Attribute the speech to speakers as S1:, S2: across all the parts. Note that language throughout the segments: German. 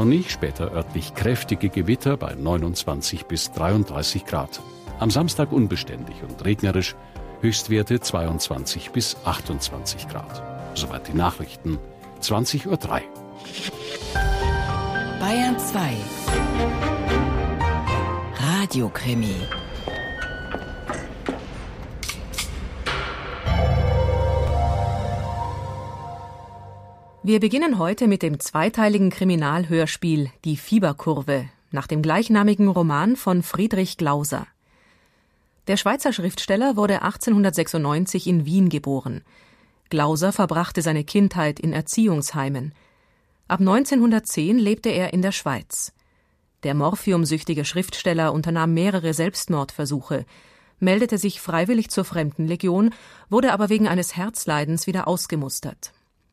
S1: sonnig, später örtlich kräftige Gewitter bei 29 bis 33 Grad. Am Samstag unbeständig und regnerisch, Höchstwerte 22 bis 28 Grad. Soweit die Nachrichten, 20:03 Uhr.
S2: Bayern 2 Radiokrimi.
S3: Wir beginnen heute mit dem zweiteiligen Kriminalhörspiel Die Fieberkurve nach dem gleichnamigen Roman von Friedrich Glauser. Der Schweizer Schriftsteller wurde 1896 in Wien geboren. Glauser verbrachte seine Kindheit in Erziehungsheimen. Ab 1910 lebte er in der Schweiz. Der morphiumsüchtige Schriftsteller unternahm mehrere Selbstmordversuche, meldete sich freiwillig zur Fremdenlegion, wurde aber wegen eines Herzleidens wieder ausgemustert.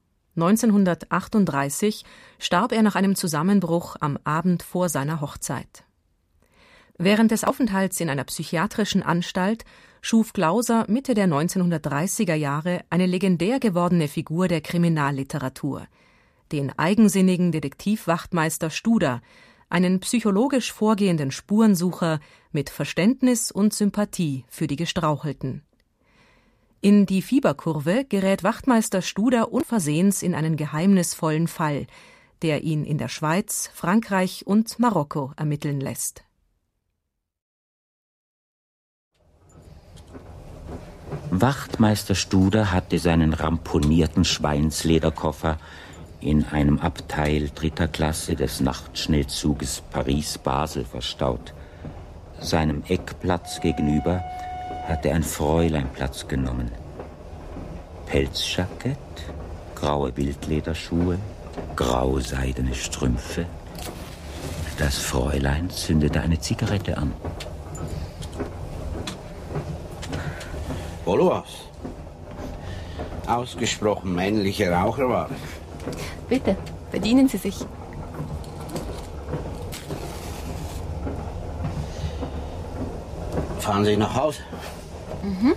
S3: 1938 starb er nach einem Zusammenbruch am Abend vor seiner Hochzeit. Während des Aufenthalts in einer psychiatrischen Anstalt schuf Glauser Mitte der 1930er Jahre eine legendär gewordene Figur der Kriminalliteratur, den eigensinnigen Detektivwachtmeister Studer, einen psychologisch vorgehenden Spurensucher mit Verständnis und Sympathie für die Gestrauchelten. In Die Fieberkurve gerät Wachtmeister Studer unversehens in einen geheimnisvollen Fall, der ihn in der Schweiz, Frankreich und Marokko ermitteln lässt.
S4: Wachtmeister Studer hatte seinen ramponierten Schweinslederkoffer in einem Abteil 3. Klasse des Nachtschnellzuges Paris-Basel verstaut. Seinem Eckplatz gegenüber hatte ein Fräulein Platz genommen. Pelzjackett, graue Wildlederschuhe, grau-seidene Strümpfe. Das Fräulein zündete eine Zigarette an.
S5: Poloas. Ausgesprochen männliche Raucherware.
S6: Bitte, bedienen Sie sich.
S5: Fahren Sie nach Hause?
S6: Mhm.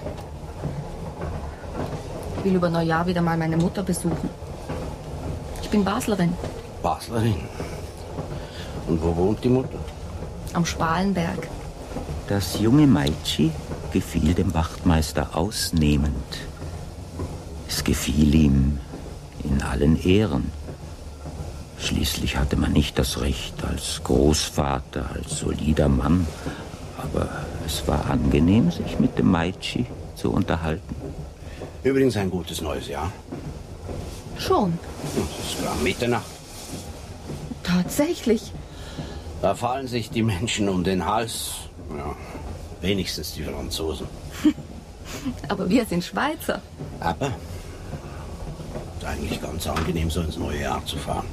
S6: Ich will über Neujahr wieder mal meine Mutter besuchen. Ich bin Baslerin.
S5: Baslerin? Und wo wohnt die Mutter?
S6: Am Spalenberg.
S4: Das junge Meitschi gefiel dem Wachtmeister ausnehmend. Es gefiel ihm in allen Ehren. Schließlich hatte man nicht das Recht als Großvater, als solider Mann, aber es war angenehm, sich mit dem Meitschi zu unterhalten.
S5: Übrigens ein gutes neues Jahr.
S6: Schon.
S5: Es ist gerade Mitternacht.
S6: Tatsächlich.
S5: Da fallen sich die Menschen um den Hals. Ja, wenigstens die Franzosen.
S6: Aber wir sind Schweizer.
S5: Aber ist eigentlich ganz angenehm, so ins neue Jahr zu fahren.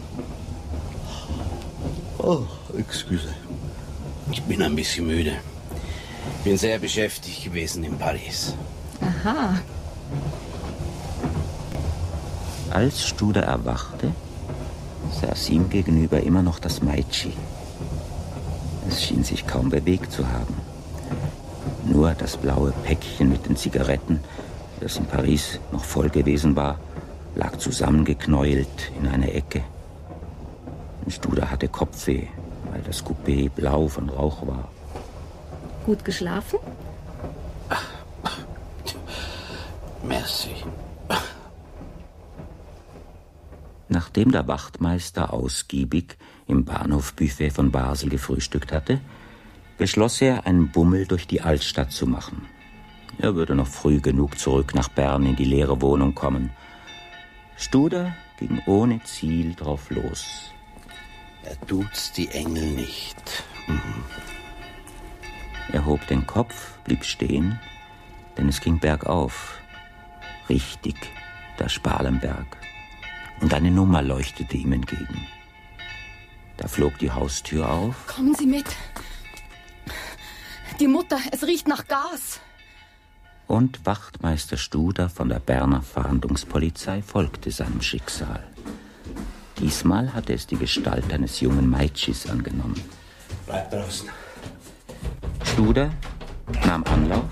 S5: Oh, excuse. Ich bin ein bisschen müde. Bin sehr beschäftigt gewesen in Paris.
S6: Aha.
S4: Als Studer erwachte, saß ihm gegenüber immer noch das Meitschi. Es schien sich kaum bewegt zu haben. Nur das blaue Päckchen mit den Zigaretten, das in Paris noch voll gewesen war, lag zusammengeknäult in einer Ecke. Studer hatte Kopfweh, weil das Coupé blau von Rauch war.
S6: Gut geschlafen?
S5: Merci.
S4: Nachdem der Wachtmeister ausgiebig im Bahnhofbuffet von Basel gefrühstückt hatte, beschloss er, einen Bummel durch die Altstadt zu machen. Er würde noch früh genug zurück nach Bern in die leere Wohnung kommen. Studer ging ohne Ziel drauf los.
S5: Er tut's die Engel nicht.
S4: Er hob den Kopf, blieb stehen, denn es ging bergauf. Richtig, der Spalenberg. Und eine Nummer leuchtete ihm entgegen. Da flog die Haustür auf.
S6: Kommen Sie mit. Die Mutter, es riecht nach Gas.
S4: Und Wachtmeister Studer von der Berner Fahndungspolizei folgte seinem Schicksal. Diesmal hatte es die Gestalt eines jungen Meitschis angenommen.
S5: Bleib draußen.
S4: Studer nahm Anlauf.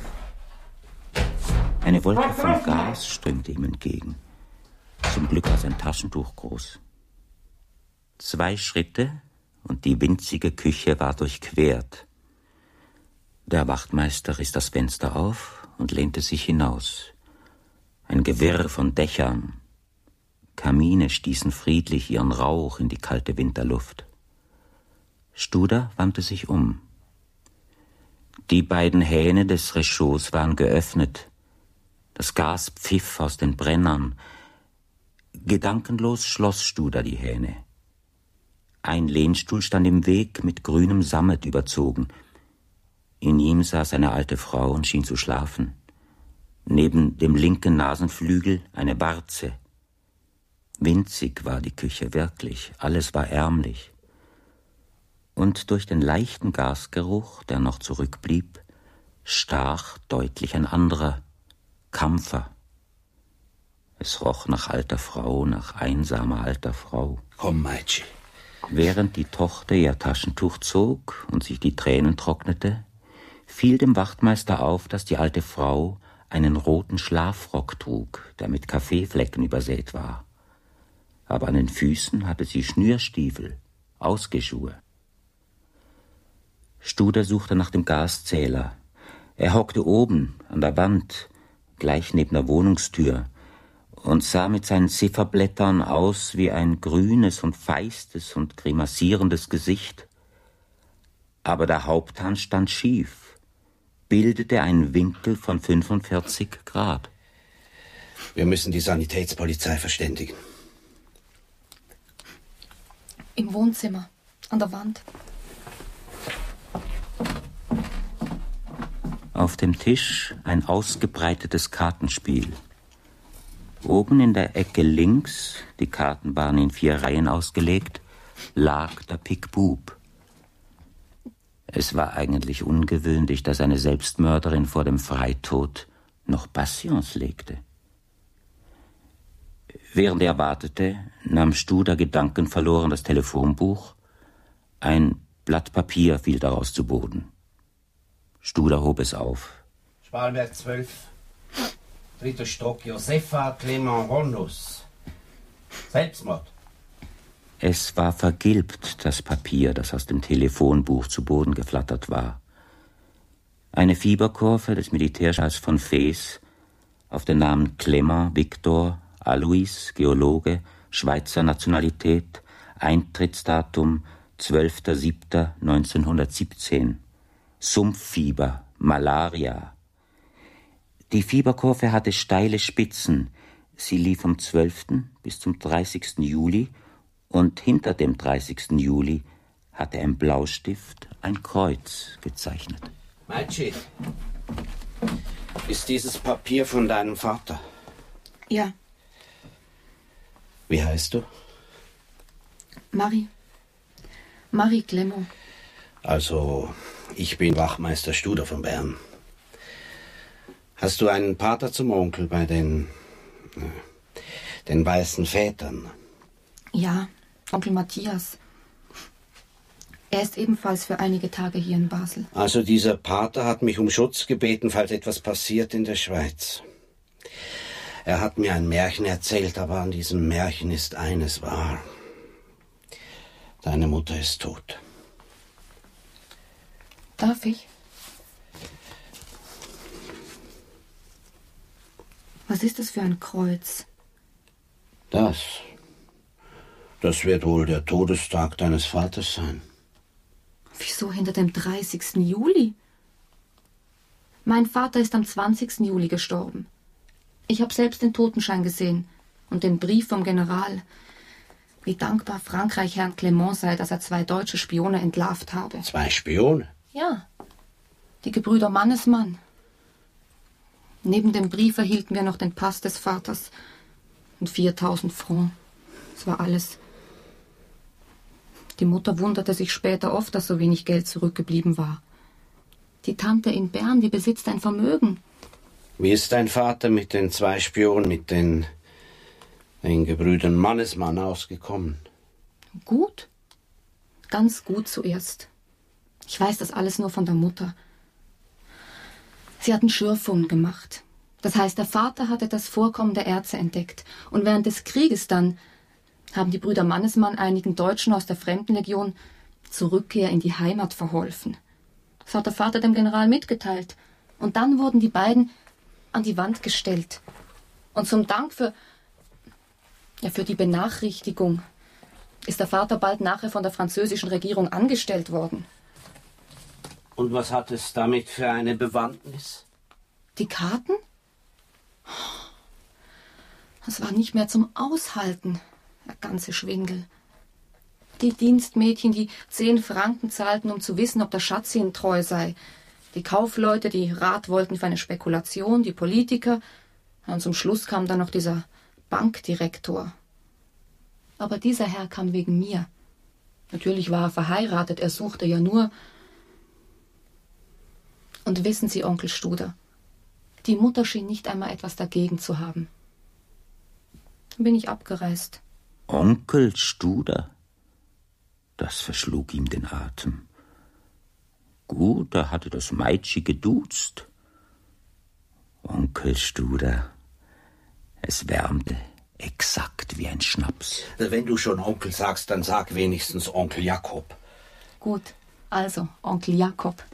S4: Eine Wolke von Gas strömte ihm entgegen. Zum Glück war sein Taschentuch groß. 2 Schritte und die winzige Küche war durchquert. Der Wachtmeister riss das Fenster auf und lehnte sich hinaus. Ein Gewirr von Dächern. Kamine stießen friedlich ihren Rauch in die kalte Winterluft. Studer wandte sich um. Die beiden Hähne des Réchauds waren geöffnet. Das Gas pfiff aus den Brennern. Gedankenlos schloss Studer die Hähne. Ein Lehnstuhl stand im Weg, mit grünem Sammet überzogen. In ihm saß eine alte Frau und schien zu schlafen. Neben dem linken Nasenflügel eine Warze. Winzig war die Küche wirklich, alles war ärmlich. Und durch den leichten Gasgeruch, der noch zurückblieb, stach deutlich ein anderer, Kampfer. Es roch nach alter Frau, nach einsamer alter Frau.
S5: Komm, Meitschi.
S4: Während die Tochter ihr Taschentuch zog und sich die Tränen trocknete, fiel dem Wachtmeister auf, dass die alte Frau einen roten Schlafrock trug, der mit Kaffeeflecken übersät war. Aber an den Füßen hatte sie Schnürstiefel, Ausgehschuhe. Studer suchte nach dem Gaszähler. Er hockte oben an der Wand, gleich neben der Wohnungstür, und sah mit seinen Zifferblättern aus wie ein grünes und feistes und grimassierendes Gesicht. Aber der Haupthahn stand schief, bildete einen Winkel von 45 Grad.
S5: Wir müssen die Sanitätspolizei verständigen.
S6: Im Wohnzimmer, an der Wand.
S4: Auf dem Tisch ein ausgebreitetes Kartenspiel. Oben in der Ecke links, die Karten waren in 4 Reihen ausgelegt, lag der Pick-Bub. Es war eigentlich ungewöhnlich, dass eine Selbstmörderin vor dem Freitod noch Patience legte. Während er wartete, nahm Studer gedankenverloren das Telefonbuch. Ein Blatt Papier fiel daraus zu Boden. Studer hob es auf.
S5: Spalberg 12. 3. Stock, Josefa Clement Ronus. Selbstmord.
S4: Es war vergilbt, das Papier, das aus dem Telefonbuch zu Boden geflattert war. Eine Fieberkurve des Militärschalls von Fes auf den Namen Clement Victor Alois, Geologe, Schweizer Nationalität, Eintrittsdatum 12.07.1917. Sumpffieber, Malaria. Die Fieberkurve hatte steile Spitzen. Sie lief vom 12. bis zum 30. Juli und hinter dem 30. Juli hatte ein Blaustift ein Kreuz gezeichnet.
S5: Meitschi, ist dieses Papier von deinem Vater?
S6: Ja.
S5: Wie heißt du?
S6: Marie Clement.
S5: Also, ich bin Wachtmeister Studer von Bern. Hast du einen Pater zum Onkel bei den weißen Vätern?
S6: Ja, Onkel Matthias. Er ist ebenfalls für einige Tage hier in Basel.
S5: Also dieser Pater hat mich um Schutz gebeten, falls etwas passiert in der Schweiz. Er hat mir ein Märchen erzählt, aber an diesem Märchen ist eines wahr. Deine Mutter ist tot.
S6: Darf ich? Was ist das für ein Kreuz?
S5: Das wird wohl der Todestag deines Vaters sein.
S6: Wieso hinter dem 30. Juli? Mein Vater ist am 20. Juli gestorben. Ich habe selbst den Totenschein gesehen und den Brief vom General. Wie dankbar Frankreich Herrn Clement sei, dass er 2 deutsche Spione entlarvt habe.
S5: 2 Spione?
S6: Ja, die Gebrüder Mannesmann. Neben dem Brief erhielten wir noch den Pass des Vaters und 4.000 Francs. Das war alles. Die Mutter wunderte sich später oft, dass so wenig Geld zurückgeblieben war. Die Tante in Bern, die besitzt ein Vermögen.
S5: Wie ist dein Vater mit den 2 Spionen, mit den Gebrüdern Mannesmann ausgekommen?
S6: Gut. Ganz gut zuerst. Ich weiß das alles nur von der Mutter. Sie hatten Schürfungen gemacht. Das heißt, der Vater hatte das Vorkommen der Erze entdeckt. Und während des Krieges dann haben die Brüder Mannesmann einigen Deutschen aus der Fremdenlegion zur Rückkehr in die Heimat verholfen. Das hat der Vater dem General mitgeteilt. Und dann wurden die beiden an die Wand gestellt. Und zum Dank für die Benachrichtigung ist der Vater bald nachher von der französischen Regierung angestellt worden.
S5: Und was hat es damit für eine Bewandtnis?
S6: Die Karten? Das war nicht mehr zum Aushalten, der ganze Schwindel. Die Dienstmädchen, die 10 Franken zahlten, um zu wissen, ob der Schatz ihnen treu sei. Die Kaufleute, die Rat wollten für eine Spekulation, die Politiker. Und zum Schluss kam dann noch dieser Bankdirektor. Aber dieser Herr kam wegen mir. Natürlich war er verheiratet, er suchte ja nur. Und wissen Sie, Onkel Studer, die Mutter schien nicht einmal etwas dagegen zu haben. Dann bin ich abgereist.
S4: Onkel Studer? Das verschlug ihm den Atem. Gut, er hatte das Meitschi geduzt. Onkel Studer, es wärmte exakt wie ein Schnaps.
S5: Wenn du schon Onkel sagst, dann sag wenigstens Onkel Jakob.
S6: Gut, also Onkel Jakob.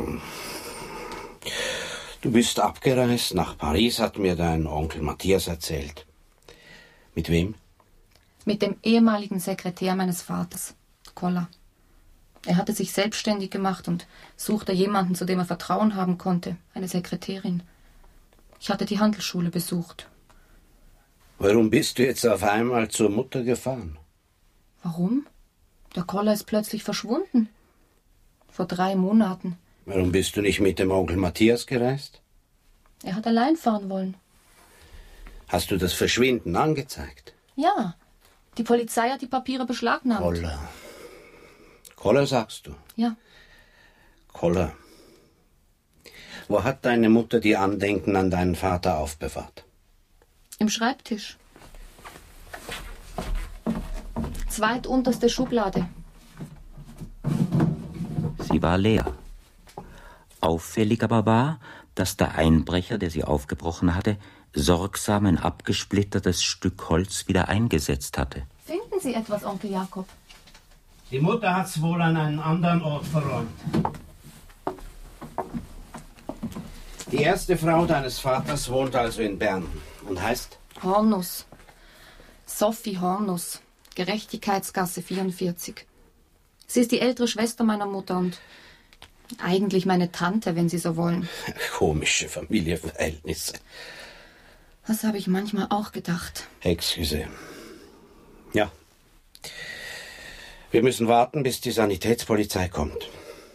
S5: Du bist abgereist nach Paris, hat mir dein Onkel Matthias erzählt. Mit wem?
S6: Mit dem ehemaligen Sekretär meines Vaters, Koller. Er hatte sich selbstständig gemacht und suchte jemanden, zu dem er Vertrauen haben konnte, eine Sekretärin. Ich hatte die Handelsschule besucht.
S5: Warum bist du jetzt auf einmal zur Mutter gefahren?
S6: Warum? Der Koller ist plötzlich verschwunden. Vor 3 Monaten.
S5: Warum bist du nicht mit dem Onkel Matthias gereist?
S6: Er hat allein fahren wollen.
S5: Hast du das Verschwinden angezeigt?
S6: Ja, die Polizei hat die Papiere beschlagnahmt.
S5: Koller. Koller, sagst du?
S6: Ja.
S5: Koller. Wo hat deine Mutter die Andenken an deinen Vater aufbewahrt?
S6: Im Schreibtisch. Zweitunterste Schublade.
S4: Sie war leer. Auffällig aber war, dass der Einbrecher, der sie aufgebrochen hatte, sorgsam ein abgesplittertes Stück Holz wieder eingesetzt hatte.
S6: Finden Sie etwas, Onkel Jakob?
S5: Die Mutter hat's wohl an einen anderen Ort verräumt. Die erste Frau deines Vaters wohnt also in Bern und heißt?
S6: Hornus. Sophie Hornus. Gerechtigkeitsgasse 44. Sie ist die ältere Schwester meiner Mutter und eigentlich meine Tante, wenn Sie so wollen.
S5: Komische Familienverhältnisse.
S6: Das habe ich manchmal auch gedacht.
S5: Excuse. Ja. Wir müssen warten, bis die Sanitätspolizei kommt.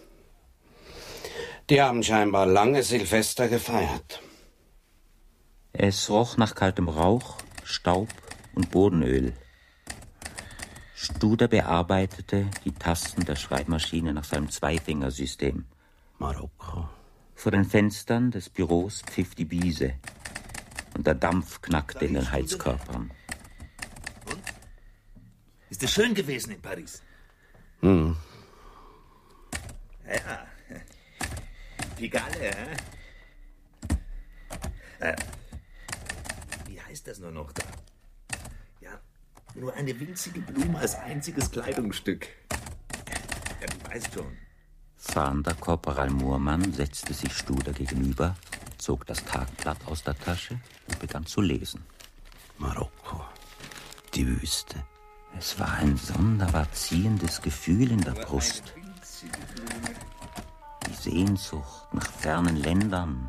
S5: Die haben scheinbar lange Silvester gefeiert.
S4: Es roch nach kaltem Rauch, Staub und Bodenöl. Studer bearbeitete die Tasten der Schreibmaschine nach seinem Zweifingersystem.
S5: Marokko.
S4: Vor den Fenstern des Büros pfiff die Biese und der Dampf knackte in den Heizkörpern.
S7: Und? Ist es schön gewesen in Paris?
S5: Hm.
S7: Ja. Pigalle, wie heißt das nur noch da? Ja, nur eine winzige Blume als einziges Kleidungsstück. Ja, du weißt schon.
S4: Fahrender Korporal Muhrmann setzte sich Studer gegenüber, zog das Tagblatt aus der Tasche und begann zu lesen.
S5: Marokko. Die Wüste.
S4: Es war ein sonderbar ziehendes Gefühl in der Brust. Die Sehnsucht nach fernen Ländern.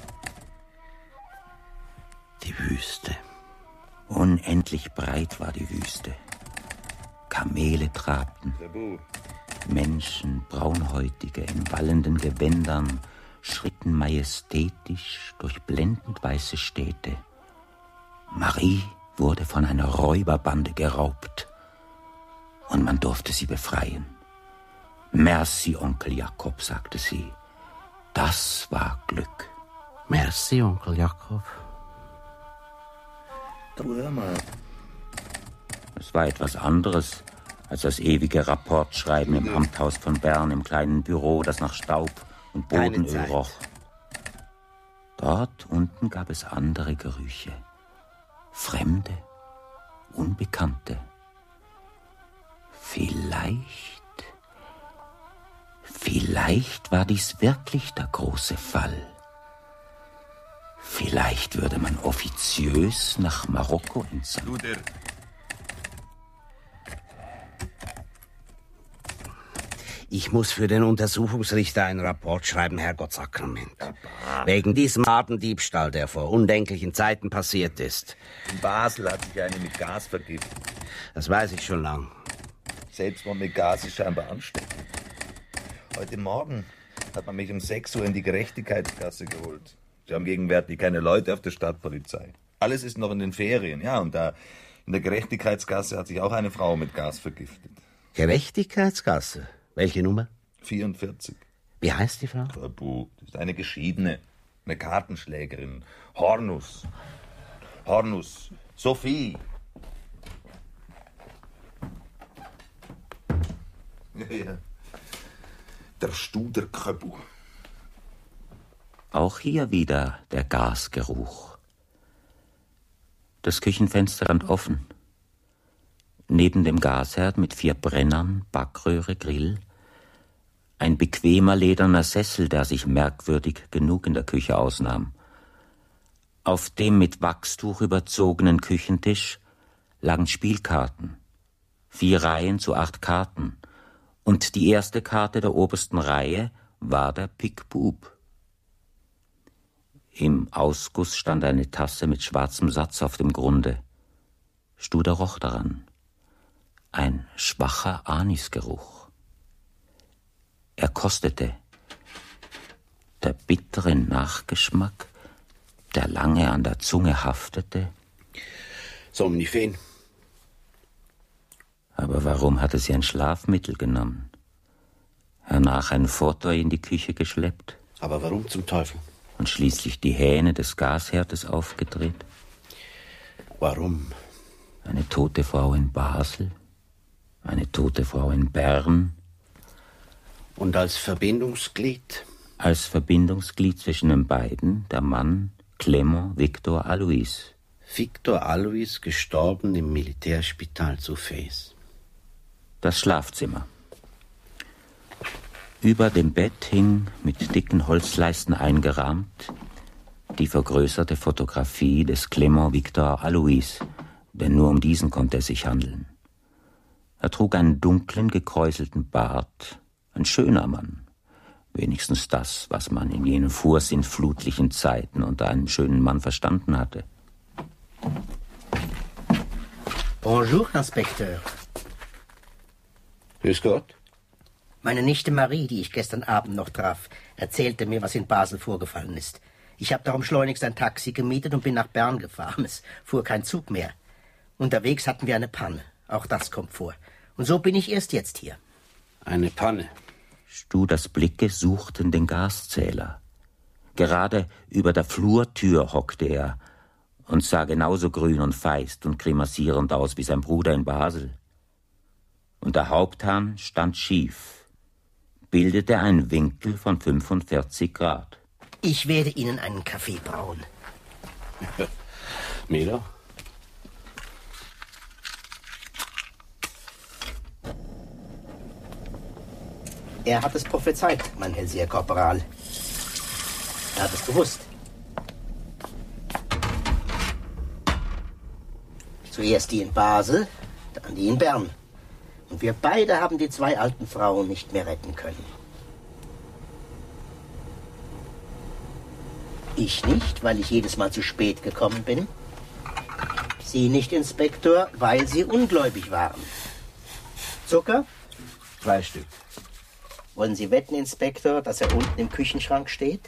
S5: Die Wüste.
S4: Unendlich breit war die Wüste. Kamele trabten. Menschen, Braunhäutige in wallenden Gewändern, schritten majestätisch durch blendend weiße Städte. Marie wurde von einer Räuberbande geraubt. Und man durfte sie befreien. Merci, Onkel Jakob, sagte sie. Das war Glück.
S5: Merci, Onkel Jakob.
S7: Du, hör mal.
S4: Es war etwas anderes als das ewige Rapportschreiben im Amthaus von Bern, im kleinen Büro, das nach Staub und Bodenöl roch. Dort unten gab es andere Gerüche. Fremde, unbekannte. Vielleicht Vielleicht war dies wirklich der große Fall. Vielleicht würde man offiziös nach Marokko entsenden.
S5: Ich muss für den Untersuchungsrichter einen Rapport schreiben, Herrgottsakrament. Wegen diesem Ladendiebstahl, der vor undenklichen Zeiten passiert ist.
S7: In Basel hat sich eine mit Gas vergiftet.
S5: Das weiß ich schon lang.
S7: Selbstmord mit Gas ist scheinbar ansteckend. Heute Morgen hat man mich um 6 Uhr in die Gerechtigkeitsgasse geholt. Sie haben gegenwärtig keine Leute auf der Stadtpolizei. Alles ist noch in den Ferien, ja, und da in der Gerechtigkeitsgasse hat sich auch eine Frau mit Gas vergiftet.
S5: Gerechtigkeitsgasse? Welche Nummer?
S7: 44.
S5: Wie heißt die Frau?
S7: Das ist eine Geschiedene, eine Kartenschlägerin. Hornus. Sophie. Ja. Der Studer-Köbu.
S4: Auch hier wieder der Gasgeruch. Das Küchenfenster stand offen. Neben dem Gasherd mit 4 Brennern, Backröhre, Grill, ein bequemer lederner Sessel, der sich merkwürdig genug in der Küche ausnahm. Auf dem mit Wachstuch überzogenen Küchentisch lagen Spielkarten, 4 Reihen zu 8 Karten, und die erste Karte der obersten Reihe war der Pik-Bub. Im Ausguss stand eine Tasse mit schwarzem Satz auf dem Grunde. Studer roch daran. Ein schwacher Anisgeruch. Er kostete. Der bittere Nachgeschmack, der lange an der Zunge haftete.
S5: Somnifen.
S4: Aber warum hatte sie ein Schlafmittel genommen? Hernach ein Fauteuil in die Küche geschleppt?
S5: Aber warum zum Teufel?
S4: Und schließlich die Hähne des Gasherdes aufgedreht?
S5: Warum?
S4: Eine tote Frau in Basel? Eine tote Frau in Bern?
S5: Und als Verbindungsglied?
S4: Als Verbindungsglied zwischen den beiden der Mann Clément Victor Aloys.
S5: Victor Aloys, gestorben im Militärspital zu Fez.
S4: Das Schlafzimmer. Über dem Bett hing, mit dicken Holzleisten eingerahmt, die vergrößerte Fotografie des Clément Victor Aloys, denn nur um diesen konnte es sich handeln. Er trug einen dunklen, gekräuselten Bart, ein schöner Mann. Wenigstens das, was man in jenen vorsinnflutlichen Zeiten unter einem schönen Mann verstanden hatte.
S8: Bonjour, Inspekteur.
S5: Grüß Gott.
S8: Meine Nichte Marie, die ich gestern Abend noch traf, erzählte mir, was in Basel vorgefallen ist. Ich habe darum schleunigst ein Taxi gemietet und bin nach Bern gefahren. Es fuhr kein Zug mehr. Unterwegs hatten wir eine Panne. Auch das kommt vor. Und so bin ich erst jetzt hier.
S5: Eine Panne.
S4: Studers Blicke suchten den Gaszähler. Gerade über der Flurtür hockte er und sah genauso grün und feist und grimassierend aus wie sein Bruder in Basel. Und der Haupthahn stand schief, bildete einen Winkel von 45 Grad.
S8: Ich werde Ihnen einen Kaffee brauen.
S5: Milo?
S8: Er hat es prophezeit, mein Hellseher Korporal. Er hat es gewusst. Zuerst die in Basel, dann die in Bern. Und wir beide haben die 2 alten Frauen nicht mehr retten können. Ich nicht, weil ich jedes Mal zu spät gekommen bin. Sie nicht, Inspektor, weil Sie ungläubig waren. Zucker?
S5: 2 Stück.
S8: Wollen Sie wetten, Inspektor, dass er unten im Küchenschrank steht?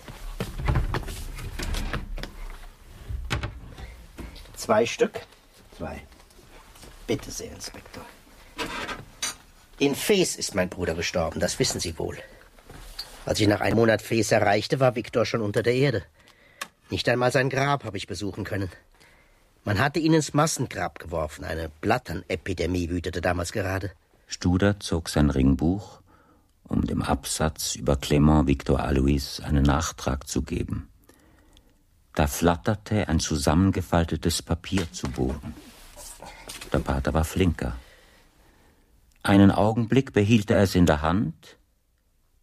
S8: 2 Stück?
S5: 2.
S8: Bitte sehr, Inspektor. In Fez ist mein Bruder gestorben, das wissen Sie wohl. Als ich nach einem Monat Fez erreichte, war Victor schon unter der Erde. Nicht einmal sein Grab habe ich besuchen können. Man hatte ihn ins Massengrab geworfen. Eine Blatternepidemie wütete damals gerade.
S4: Studer zog sein Ringbuch, um dem Absatz über Clément Victor Aloys einen Nachtrag zu geben. Da flatterte ein zusammengefaltetes Papier zu Boden. Der Pater war flinker. Einen Augenblick behielt er es in der Hand,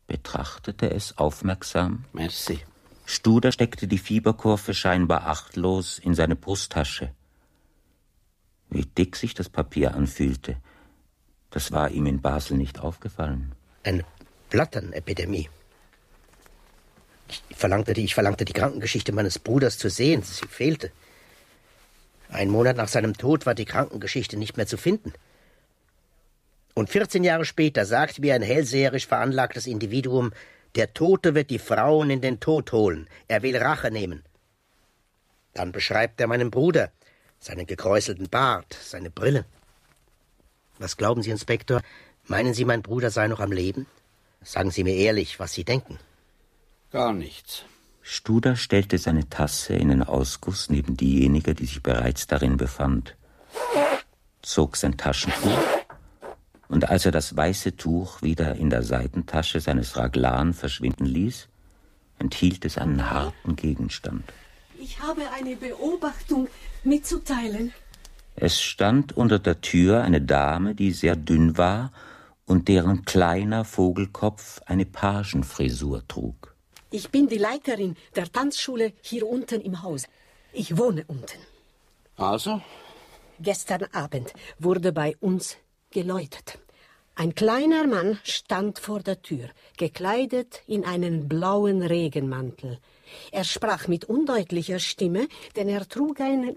S4: betrachtete es aufmerksam.
S5: Merci.
S4: Studer steckte die Fieberkurve scheinbar achtlos in seine Brusttasche. Wie dick sich das Papier anfühlte, das war ihm in Basel nicht aufgefallen.
S8: Eine Blatternepidemie. Ich verlangte die Krankengeschichte meines Bruders zu sehen. Sie fehlte. 1 Monat nach seinem Tod war die Krankengeschichte nicht mehr zu finden. Und 14 Jahre später sagt mir ein hellseherisch veranlagtes Individuum, der Tote wird die Frauen in den Tod holen. Er will Rache nehmen. Dann beschreibt er meinen Bruder, seinen gekräuselten Bart, seine Brille. Was glauben Sie, Inspektor? Meinen Sie, mein Bruder sei noch am Leben? Sagen Sie mir ehrlich, was Sie denken.
S5: Gar nichts.
S4: Studer stellte seine Tasse in den Ausguss neben diejenige, die sich bereits darin befand, zog sein Taschentuch, und als er das weiße Tuch wieder in der Seitentasche seines Raglan verschwinden ließ, enthielt es einen harten Gegenstand.
S9: Ich habe eine Beobachtung mitzuteilen.
S4: Es stand unter der Tür eine Dame, die sehr dünn war und deren kleiner Vogelkopf eine Pagenfrisur trug.
S9: Ich bin die Leiterin der Tanzschule hier unten im Haus. Ich wohne unten.
S5: Also?
S9: Gestern Abend wurde bei uns geläutet. Ein kleiner Mann stand vor der Tür, gekleidet in einen blauen Regenmantel. Er sprach mit undeutlicher Stimme, denn er trug eine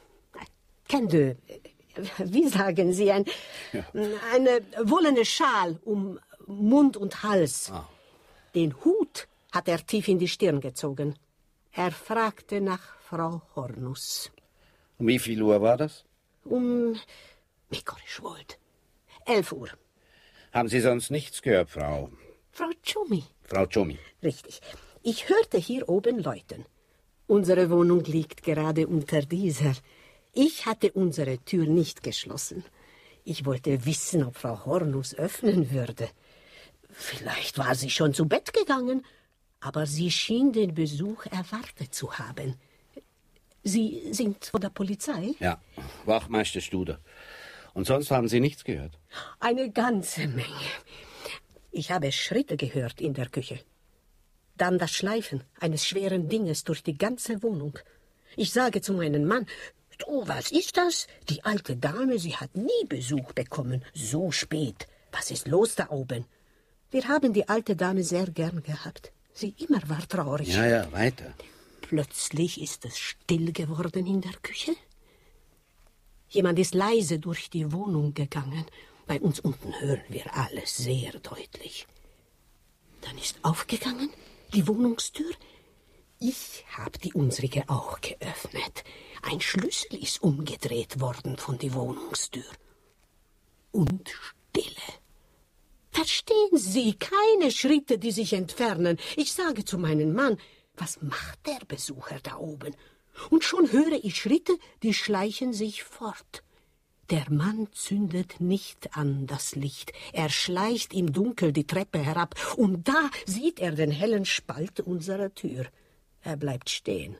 S9: wie sagen Sie, eine wollene Schal um Mund und Hals. Ah. Den Hut hat er tief in die Stirn gezogen. Er fragte nach Frau Hornus.
S5: Um wie viel Uhr war das?
S9: Mikorisch wollt. 11 Uhr.
S5: Haben Sie sonst nichts gehört, Frau?
S9: Frau Tschumi.
S5: Frau Tschumi.
S9: Richtig. Ich hörte hier oben läuten. Unsere Wohnung liegt gerade unter dieser. Ich hatte unsere Tür nicht geschlossen. Ich wollte wissen, ob Frau Hornus öffnen würde. Vielleicht war sie schon zu Bett gegangen, aber sie schien den Besuch erwartet zu haben. Sie sind von der Polizei?
S5: Ja, Wachmeister Studer. Und sonst haben Sie nichts gehört?
S9: Eine ganze Menge. Ich habe Schritte gehört in der Küche. Dann das Schleifen eines schweren Dinges durch die ganze Wohnung. Ich sage zu meinem Mann, »Du, was ist das? Die alte Dame, sie hat nie Besuch bekommen, so spät. Was ist los da oben?« Wir haben die alte Dame sehr gern gehabt. Sie immer war traurig.
S5: Ja, weiter.
S9: Plötzlich ist es still geworden in der Küche. Jemand ist leise durch die Wohnung gegangen. Bei uns unten hören wir alles sehr deutlich. Dann ist aufgegangen die Wohnungstür. Ich habe die unsrige auch geöffnet. Ein Schlüssel ist umgedreht worden von der Wohnungstür. Und Stille. Verstehen Sie, keine Schritte, die sich entfernen. Ich sage zu meinem Mann, was macht der Besucher da oben? Und schon höre ich Schritte, die schleichen sich fort. Der Mann zündet nicht an das Licht. Er schleicht im Dunkel die Treppe herab, und da sieht er den hellen Spalt unserer Tür. Er bleibt stehen,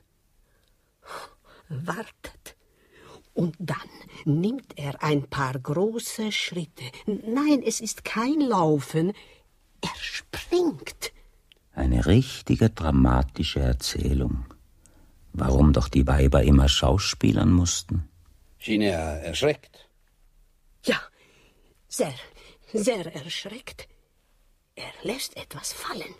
S9: wartet, und dann nimmt er ein paar große Schritte. Nein, es ist kein Laufen, er springt.
S4: Eine richtige dramatische Erzählung. Warum doch die Weiber immer schauspielern mussten?
S5: Schien er erschreckt?
S9: Ja, sehr, sehr erschreckt. Er lässt etwas fallen.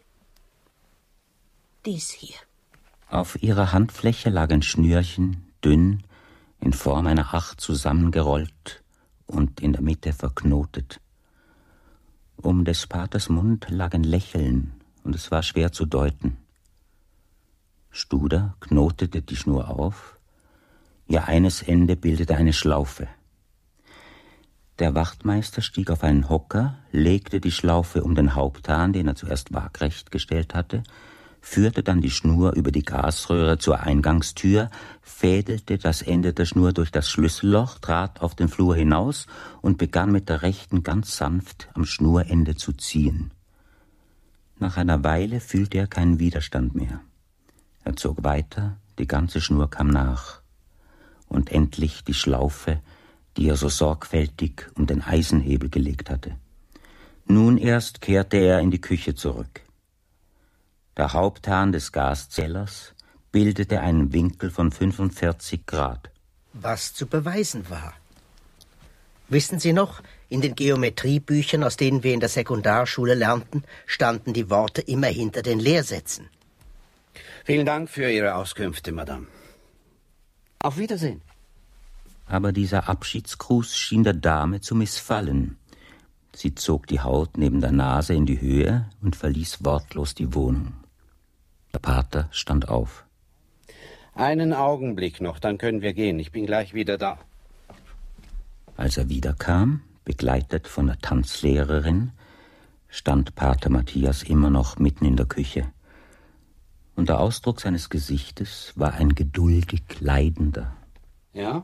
S9: Dies hier.
S4: Auf ihrer Handfläche lag ein Schnürchen, dünn, in Form einer 8 zusammengerollt und in der Mitte verknotet. Um des Paters Mund lag ein Lächeln, und es war schwer zu deuten. Studer knotete die Schnur auf. Ihr eines Ende bildete eine Schlaufe. Der Wachtmeister stieg auf einen Hocker, legte die Schlaufe um den Haupthahn, den er zuerst waagrecht gestellt hatte, führte dann die Schnur über die Gasröhre zur Eingangstür, fädelte das Ende der Schnur durch das Schlüsselloch, trat auf den Flur hinaus und begann mit der rechten ganz sanft am Schnurende zu ziehen. Nach einer Weile fühlte er keinen Widerstand mehr. Er zog weiter, die ganze Schnur kam nach. Und endlich die Schlaufe, die er so sorgfältig um den Eisenhebel gelegt hatte. Nun erst kehrte er in die Küche zurück. Der Haupthahn des Gaszählers bildete einen Winkel von 45 Grad.
S8: Was zu beweisen war. Wissen Sie noch, in den Geometriebüchern, aus denen wir in der Sekundarschule lernten, standen die Worte immer hinter den Lehrsätzen.
S5: Vielen Dank für Ihre Auskünfte, Madame. Auf Wiedersehen.
S4: Aber dieser Abschiedsgruß schien der Dame zu missfallen. Sie zog die Haut neben der Nase in die Höhe und verließ wortlos die Wohnung. Der Pater stand auf.
S5: Einen Augenblick noch, dann können wir gehen. Ich bin gleich wieder da.
S4: Als er wiederkam, begleitet von der Tanzlehrerin, stand Pater Matthias immer noch mitten in der Küche. Und der Ausdruck seines Gesichtes war ein geduldig leidender.
S5: Ja?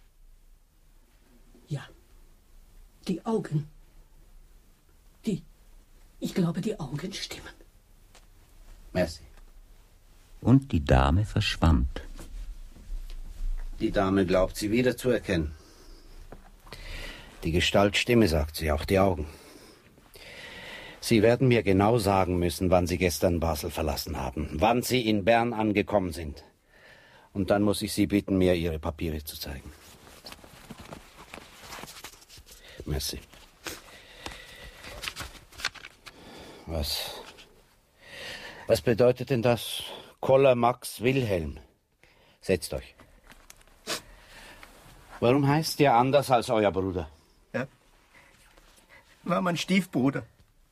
S9: Ja, die Augen. Ich glaube, die Augen stimmen.
S5: Merci.
S4: Und die Dame verschwand.
S5: Die Dame glaubt, sie wiederzuerkennen. Die Gestaltstimme sagt sie, auch die Augen. Sie werden mir genau sagen müssen, wann Sie gestern Basel verlassen haben, wann Sie in Bern angekommen sind. Und dann muss ich Sie bitten, mir Ihre Papiere zu zeigen. Merci. Was bedeutet denn das? Koller Max Wilhelm. Setzt euch. Warum heißt ihr anders als euer Bruder?
S10: Ja. War mein Stiefbruder.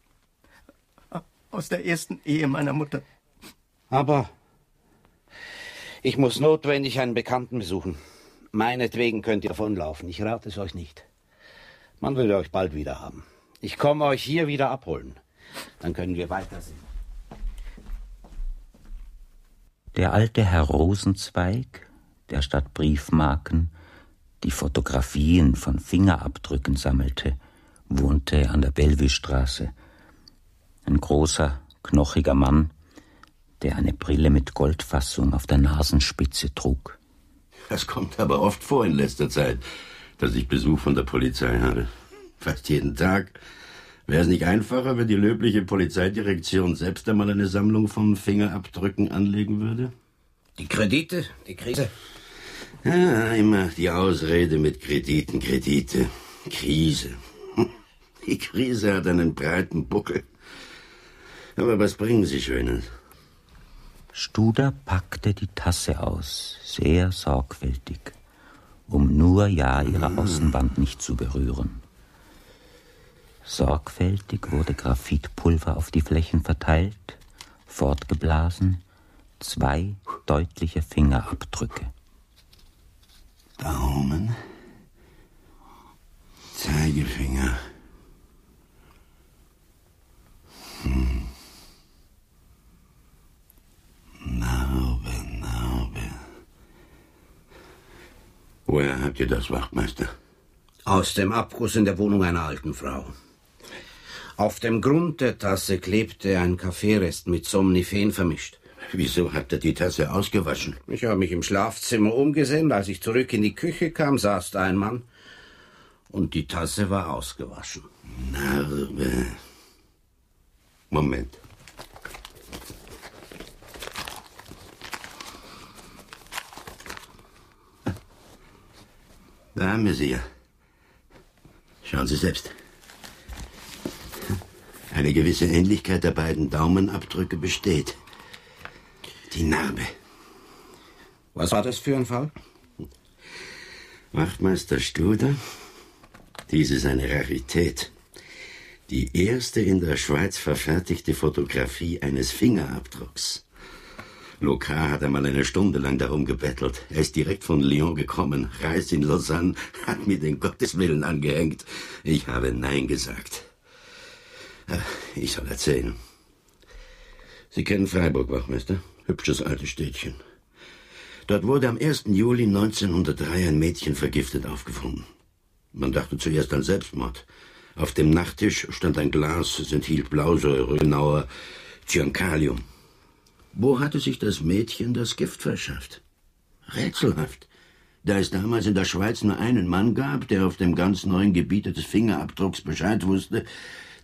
S10: Aus der ersten Ehe meiner Mutter.
S5: Aber ich muss notwendig einen Bekannten besuchen. Meinetwegen könnt ihr davonlaufen. Ich rate es euch nicht. Man will euch bald wieder haben. Ich komme euch hier wieder abholen. Dann können wir weitersehen.
S4: Der alte Herr Rosenzweig, der statt Briefmarken die Fotografien von Fingerabdrücken sammelte, wohnte an der Bellevue-Straße. Ein großer, knochiger Mann, der eine Brille mit Goldfassung auf der Nasenspitze trug.
S11: Das kommt aber oft vor in letzter Zeit, dass ich Besuch von der Polizei habe. Fast jeden Tag. Wäre es nicht einfacher, wenn die löbliche Polizeidirektion selbst einmal eine Sammlung von Fingerabdrücken anlegen würde?
S5: Die Kredite, die Krise.
S11: Ja, immer die Ausrede mit Krediten, Kredite. Krise. Die Krise hat einen breiten Buckel. Aber was bringen Sie Schönes?
S4: Studer packte die Tasse aus, sehr sorgfältig, um nur ja ihre Außenwand nicht zu berühren. Sorgfältig wurde Graphitpulver auf die Flächen verteilt, fortgeblasen, 2 deutliche Fingerabdrücke.
S11: Daumen, Zeigefinger. Narbe. Woher habt ihr das, Wachtmeister?
S5: Aus dem Abguss in der Wohnung einer alten Frau. Auf dem Grund der Tasse klebte ein Kaffeerest mit Somnifen vermischt.
S11: Wieso habt ihr die Tasse ausgewaschen?
S5: Ich habe mich im Schlafzimmer umgesehen. Als ich zurück in die Küche kam, saß da ein Mann und die Tasse war ausgewaschen.
S11: Narbe. Moment. Da haben wir sie ja. Schauen Sie selbst. Eine gewisse Ähnlichkeit der beiden Daumenabdrücke besteht. Die Narbe.
S5: Was war das für ein Fall?
S11: Wachtmeister Studer, dies ist eine Rarität. Die erste in der Schweiz verfertigte Fotografie eines Fingerabdrucks. Locard hat einmal eine Stunde lang darum gebettelt. Er ist direkt von Lyon gekommen, reist in Lausanne, hat mir den Gotteswillen angehängt. Ich habe Nein gesagt. Ich soll erzählen. Sie kennen Freiburg, Wachtmeister? Hübsches altes Städtchen. Dort wurde am 1. Juli 1903 ein Mädchen vergiftet aufgefunden. Man dachte zuerst an Selbstmord. Auf dem Nachttisch stand ein Glas, es enthielt Blausäure, genauer Cyankalium. Wo hatte sich das Mädchen das Gift verschafft? Rätselhaft. Da es damals in der Schweiz nur einen Mann gab, der auf dem ganz neuen Gebiet des Fingerabdrucks Bescheid wusste,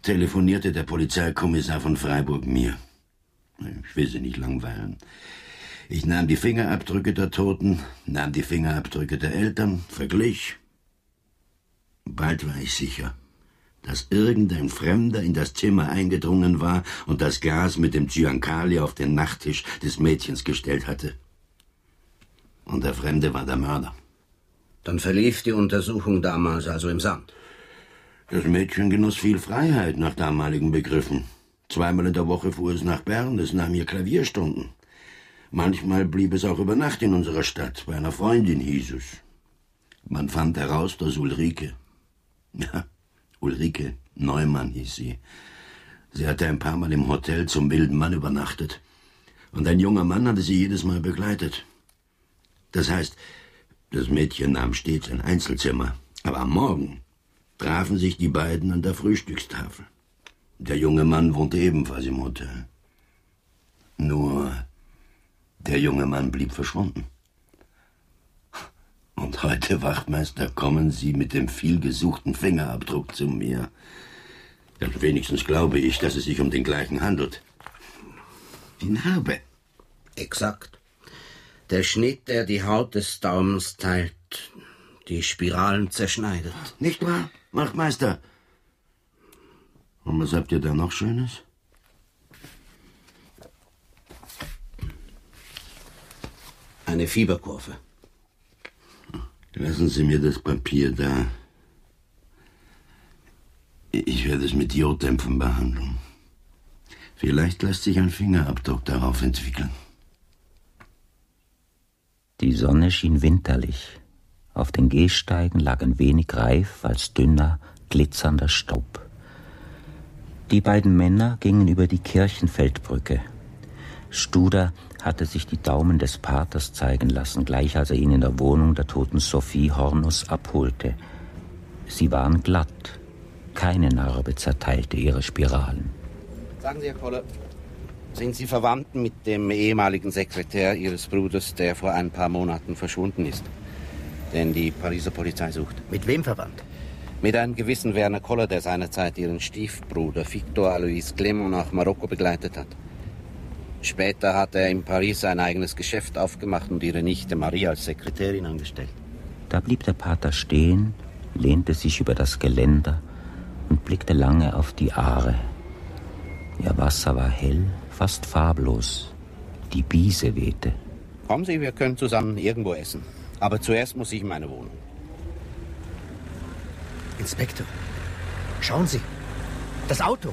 S11: telefonierte der Polizeikommissar von Freiburg mir. Ich will Sie nicht langweilen. Ich nahm die Fingerabdrücke der Toten, nahm die Fingerabdrücke der Eltern, verglich. Bald war ich sicher, dass irgendein Fremder in das Zimmer eingedrungen war und das Glas mit dem Zyankali auf den Nachttisch des Mädchens gestellt hatte. Und der Fremde war der Mörder.
S5: Dann verlief die Untersuchung damals also im Sand.
S11: Das Mädchen genoss viel Freiheit nach damaligen Begriffen. 2-mal in der Woche fuhr es nach Bern, es nahm ihr Klavierstunden. Manchmal blieb es auch über Nacht in unserer Stadt, bei einer Freundin hieß es. Man fand heraus, dass Ulrike, Ulrike Neumann hieß sie. Sie hatte ein paar Mal im Hotel zum wilden Mann übernachtet. Und ein junger Mann hatte sie jedes Mal begleitet. Das heißt, das Mädchen nahm stets ein Einzelzimmer. Aber am Morgen trafen sich die beiden an der Frühstückstafel. Der junge Mann wohnte ebenfalls im Hotel. Nur, der junge Mann blieb verschwunden. Und heute, Wachtmeister, kommen Sie mit dem vielgesuchten Fingerabdruck zu mir. Ja, wenigstens glaube ich, dass es sich um den gleichen handelt. Die Narbe.
S5: Exakt. Der Schnitt, der die Haut des Daumens teilt, die Spiralen zerschneidet.
S11: Nicht wahr, Wachtmeister? Und was habt ihr da noch Schönes?
S5: Eine Fieberkurve.
S11: Lassen Sie mir das Papier da. Ich werde es mit Joddämpfen behandeln. Vielleicht lässt sich ein Fingerabdruck darauf entwickeln.
S4: Die Sonne schien winterlich. Auf den Gehsteigen lag ein wenig Reif als dünner, glitzernder Staub. Die beiden Männer gingen über die Kirchenfeldbrücke. Studer hatte sich die Daumen des Paters zeigen lassen, gleich als er ihn in der Wohnung der toten Sophie Hornus abholte. Sie waren glatt. Keine Narbe zerteilte ihre Spiralen.
S5: Sagen Sie, Herr Koller, sind Sie verwandt mit dem ehemaligen Sekretär Ihres Bruders, der vor ein paar Monaten verschwunden ist, den die Pariser Polizei sucht?
S8: Mit wem verwandt?
S5: Mit einem gewissen Werner Koller, der seinerzeit Ihren Stiefbruder Victor Alois Clement nach Marokko begleitet hat. Später hat er in Paris ein eigenes Geschäft aufgemacht und Ihre Nichte Marie als Sekretärin angestellt.
S4: Da blieb der Pater stehen, lehnte sich über das Geländer und blickte lange auf die Aare. Ihr Wasser war hell, fast farblos. Die Biese wehte.
S5: Kommen Sie, wir können zusammen irgendwo essen. Aber zuerst muss ich in meine Wohnung.
S8: Inspektor, schauen Sie. Das Auto.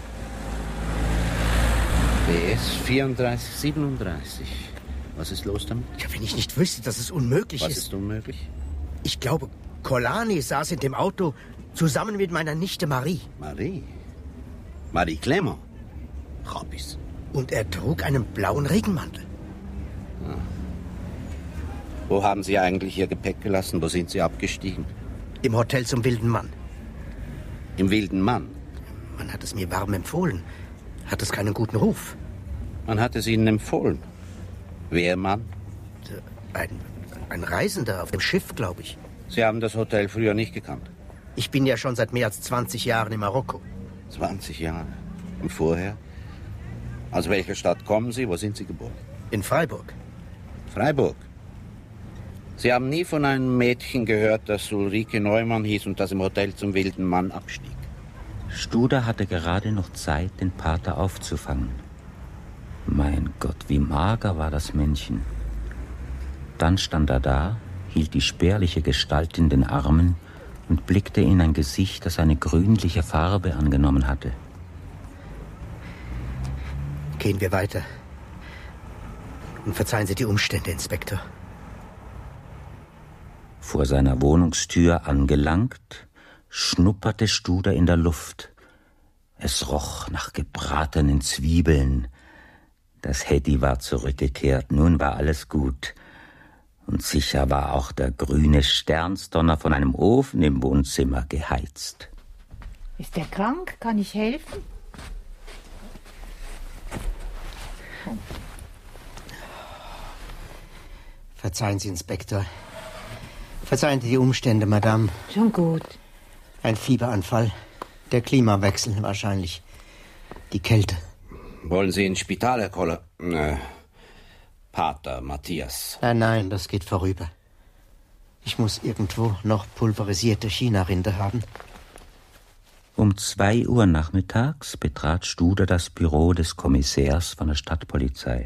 S5: BS 3437. Was ist los damit?
S8: Ja, wenn ich nicht wüsste, dass es unmöglich ist.
S5: Was ist unmöglich?
S8: Ich glaube, Colani saß in dem Auto zusammen mit meiner Nichte Marie.
S5: Marie? Marie Clement? Rabbis.
S8: Und er trug einen blauen Regenmantel.
S5: Ah. Wo haben Sie eigentlich Ihr Gepäck gelassen? Wo sind Sie abgestiegen?
S8: Im Hotel zum Wilden Mann.
S5: Im Wilden Mann?
S8: Man hat es mir warm empfohlen. Hat es keinen guten Ruf?
S5: Man hat es Ihnen empfohlen. Wer Mann?
S8: Ein Reisender auf dem Schiff, glaube ich.
S5: Sie haben das Hotel früher nicht gekannt?
S8: Ich bin ja schon seit mehr als 20 Jahren in Marokko.
S5: 20 Jahre? Und vorher? Aus welcher Stadt kommen Sie? Wo sind Sie geboren?
S8: In Freiburg.
S5: Freiburg? Sie haben nie von einem Mädchen gehört, das Ulrike Neumann hieß und das im Hotel zum Wilden Mann abstieg?
S4: Studer hatte gerade noch Zeit, den Pater aufzufangen. Mein Gott, wie mager war das Männchen. Dann stand er da, hielt die spärliche Gestalt in den Armen und blickte in ein Gesicht, das eine grünliche Farbe angenommen hatte.
S8: Gehen wir weiter. Und verzeihen Sie die Umstände, Inspektor.
S4: Vor seiner Wohnungstür angelangt, schnupperte Studer in der Luft. Es roch nach gebratenen Zwiebeln. Das Heddy war zurückgekehrt, nun war alles gut. Und sicher war auch der grüne Sternsdonner von einem Ofen im Wohnzimmer geheizt.
S12: Ist er krank? Kann ich helfen?
S8: Verzeihen Sie, Inspektor. Verzeihen Sie die Umstände, Madame.
S12: Schon gut.
S8: Ein Fieberanfall. Der Klimawechsel wahrscheinlich. Die Kälte.
S5: Wollen Sie ins Spital, Herr Koller? Pater Matthias.
S8: Nein, das geht vorüber. Ich muss irgendwo noch pulverisierte China-Rinde haben.
S4: Um 2 Uhr nachmittags betrat Studer das Büro des Kommissärs von der Stadtpolizei.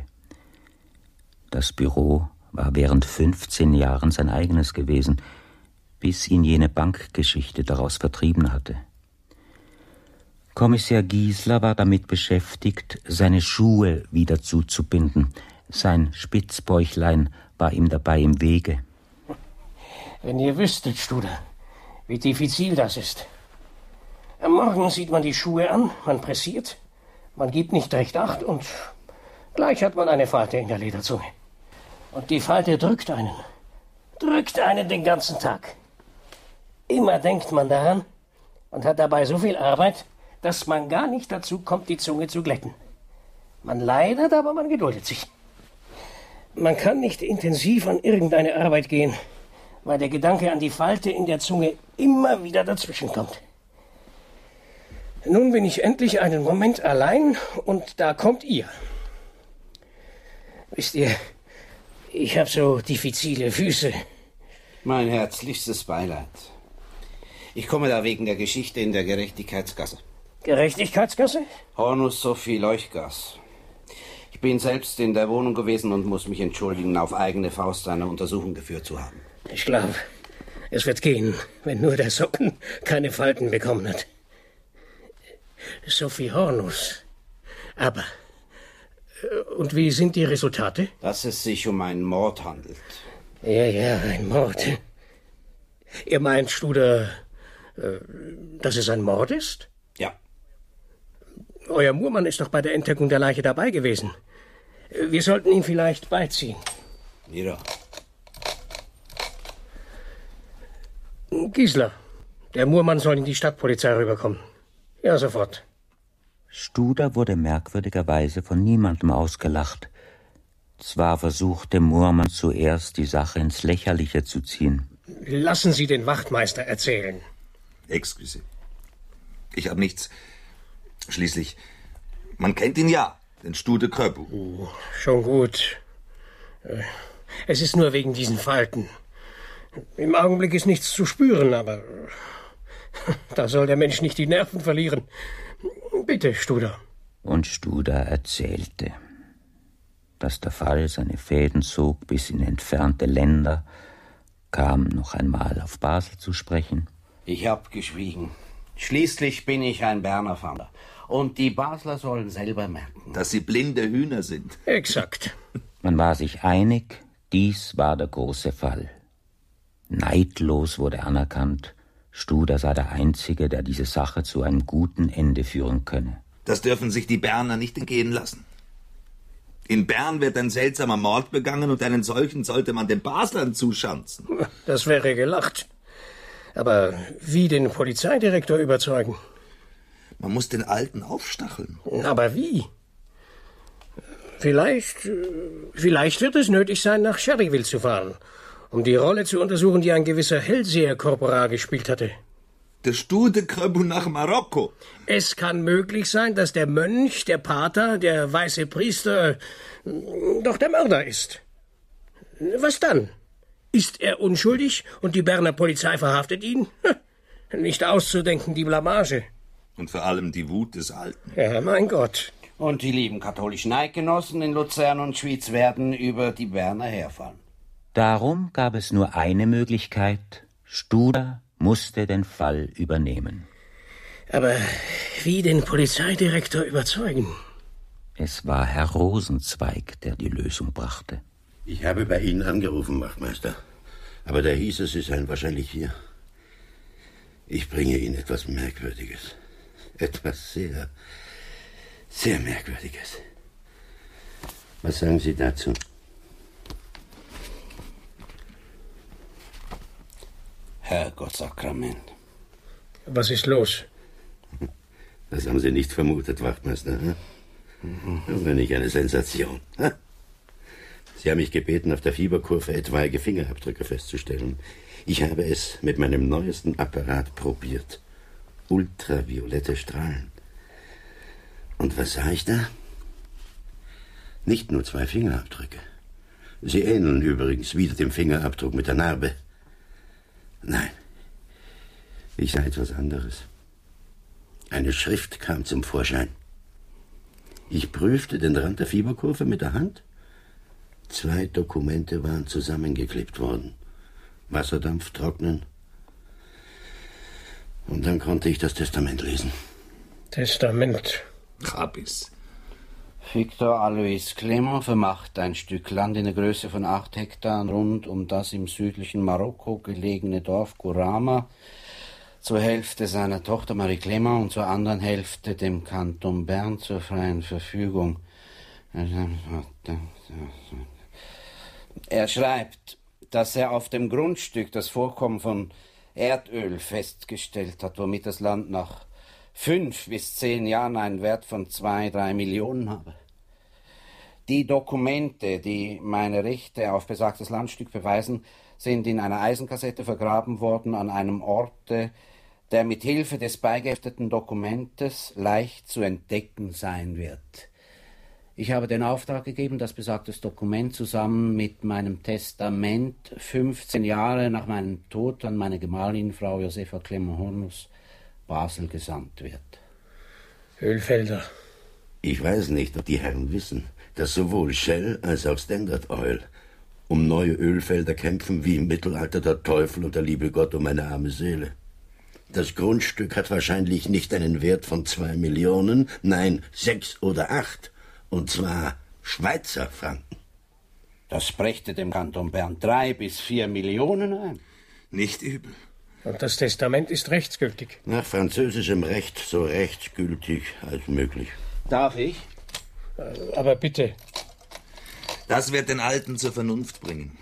S4: Das Büro war während 15 Jahren sein eigenes gewesen, bis ihn jene Bankgeschichte daraus vertrieben hatte. Kommissär Giesler war damit beschäftigt, seine Schuhe wieder zuzubinden. Sein Spitzbäuchlein war ihm dabei im Wege.
S13: Wenn ihr wüsstet, Studer, wie diffizil das ist. Am Morgen sieht man die Schuhe an, man pressiert, man gibt nicht recht Acht und gleich hat man eine Falte in der Lederzunge. Und die Falte drückt einen den ganzen Tag. Immer denkt man daran und hat dabei so viel Arbeit, dass man gar nicht dazu kommt, die Zunge zu glätten. Man leidet, aber man geduldet sich. Man kann nicht intensiv an irgendeine Arbeit gehen, weil der Gedanke an die Falte in der Zunge immer wieder dazwischen kommt. Nun bin ich endlich einen Moment allein und da kommt ihr. Wisst ihr, ich habe so diffizile Füße.
S5: Mein herzlichstes Beileid. Ich komme da wegen der Geschichte in der Gerechtigkeitsgasse.
S13: Gerechtigkeitsgasse?
S5: Hornus Sophie Leuchtgas. Ich bin selbst in der Wohnung gewesen und muss mich entschuldigen, auf eigene Faust eine Untersuchung geführt zu haben.
S13: Ich glaube, es wird gehen, wenn nur der Socken keine Falten bekommen hat. Sophie Hornus. Aber, und wie sind die Resultate?
S5: Dass es sich um einen Mord handelt.
S13: Ja, ein Mord. Ihr meint, Studer, dass es ein Mord ist?
S5: Ja.
S13: Euer Murmann ist doch bei der Entdeckung der Leiche dabei gewesen. Wir sollten ihn vielleicht beiziehen.
S5: Ja.
S13: Giesler, der Murmann soll in die Stadtpolizei rüberkommen. Ja, sofort.
S4: Studer wurde merkwürdigerweise von niemandem ausgelacht. Zwar versuchte Murmann zuerst, die Sache ins Lächerliche zu ziehen.
S13: Lassen Sie den Wachtmeister erzählen.
S7: Excuse. Ich habe nichts. Schließlich, man kennt ihn ja, den Stude Kröbu.
S13: Schon gut. Es ist nur wegen diesen Falten. Im Augenblick ist nichts zu spüren, aber da soll der Mensch nicht die Nerven verlieren. Bitte, Studer.
S4: Und Studer erzählte, dass der Fall seine Fäden zog bis in entfernte Länder, kam noch einmal auf Basel zu sprechen.
S5: Ich habe geschwiegen. Schließlich bin ich ein Berner Fahnder. Und die Basler sollen selber merken,
S7: dass sie blinde Hühner sind.
S13: Exakt.
S4: Man war sich einig, dies war der große Fall. Neidlos wurde anerkannt, Studer sei der Einzige, der diese Sache zu einem guten Ende führen könne.
S7: Das dürfen sich die Berner nicht entgehen lassen. In Bern wird ein seltsamer Mord begangen und einen solchen sollte man den Baslern zuschanzen.
S13: Das wäre gelacht. Aber wie den Polizeidirektor überzeugen?
S7: Man muss den Alten aufstacheln.
S13: Aber wie? Vielleicht wird es nötig sein, nach Cherryville zu fahren, um die Rolle zu untersuchen, die ein gewisser Hellseher-Korporal gespielt hatte.
S7: Der Stude Kröbu nach Marokko.
S13: Es kann möglich sein, dass der Mönch, der Pater, der weiße Priester doch der Mörder ist. Was dann? Ist er unschuldig und die Berner Polizei verhaftet ihn? Nicht auszudenken, die Blamage.
S7: Und vor allem die Wut des Alten.
S13: Ja, mein Gott.
S5: Und die lieben katholischen Eidgenossen in Luzern und Schwyz werden über die Berner herfallen.
S4: Darum gab es nur eine Möglichkeit. Studer musste den Fall übernehmen.
S13: Aber wie den Polizeidirektor überzeugen?
S4: Es war Herr Rosenzweig, der die Lösung brachte.
S11: Ich habe bei Ihnen angerufen, Wachtmeister. Aber da hieß es, Sie seien wahrscheinlich hier. Ich bringe Ihnen etwas Merkwürdiges. Etwas sehr, sehr Merkwürdiges. Was sagen Sie dazu?
S5: Herrgottsakrament.
S13: Was ist los?
S11: Das haben Sie nicht vermutet, Wachtmeister. Hm? Das war nicht eine Sensation. Hm? Sie haben mich gebeten, auf der Fieberkurve etwaige Fingerabdrücke festzustellen. Ich habe es mit meinem neuesten Apparat probiert. Ultraviolette Strahlen. Und was sah ich da? Nicht nur 2 Fingerabdrücke. Sie ähneln übrigens wieder dem Fingerabdruck mit der Narbe. Nein, ich sah etwas anderes. Eine Schrift kam zum Vorschein. Ich prüfte den Rand der Fieberkurve mit der Hand. 2 Dokumente waren zusammengeklebt worden. Wasserdampf trocknen. Und dann konnte ich das Testament lesen.
S13: Testament.
S7: Rabis.
S5: Victor Alois Clement vermacht ein Stück Land in der Größe von 8 Hektar rund um das im südlichen Marokko gelegene Dorf Gourama, zur Hälfte seiner Tochter Marie Clement und zur anderen Hälfte dem Kanton Bern zur freien Verfügung. Er schreibt, dass er auf dem Grundstück das Vorkommen von Erdöl festgestellt hat, womit das Land nach 5 bis 10 Jahren einen Wert von 2-3 Millionen habe. Die Dokumente, die meine Rechte auf besagtes Landstück beweisen, sind in einer Eisenkassette vergraben worden an einem Orte, der mit Hilfe des beigehefteten Dokumentes leicht zu entdecken sein wird. Ich habe den Auftrag gegeben, das besagtes Dokument zusammen mit meinem Testament 15 Jahre nach meinem Tod an meine Gemahlin, Frau Josefa Clement-Hornus, Basel gesandt wird.
S13: Ölfelder.
S11: Ich weiß nicht, ob die Herren wissen, dass sowohl Shell als auch Standard Oil um neue Ölfelder kämpfen wie im Mittelalter der Teufel und der liebe Gott um eine arme Seele. Das Grundstück hat wahrscheinlich nicht einen Wert von 2 Millionen, nein, 6 oder 8. Und zwar Schweizer Franken.
S5: Das brächte dem Kanton Bern 3 bis 4 Millionen ein.
S7: Nicht übel.
S13: Und das Testament ist rechtsgültig?
S11: Nach französischem Recht so rechtsgültig als möglich.
S5: Darf ich?
S13: Aber bitte.
S7: Das wird den Alten zur Vernunft bringen.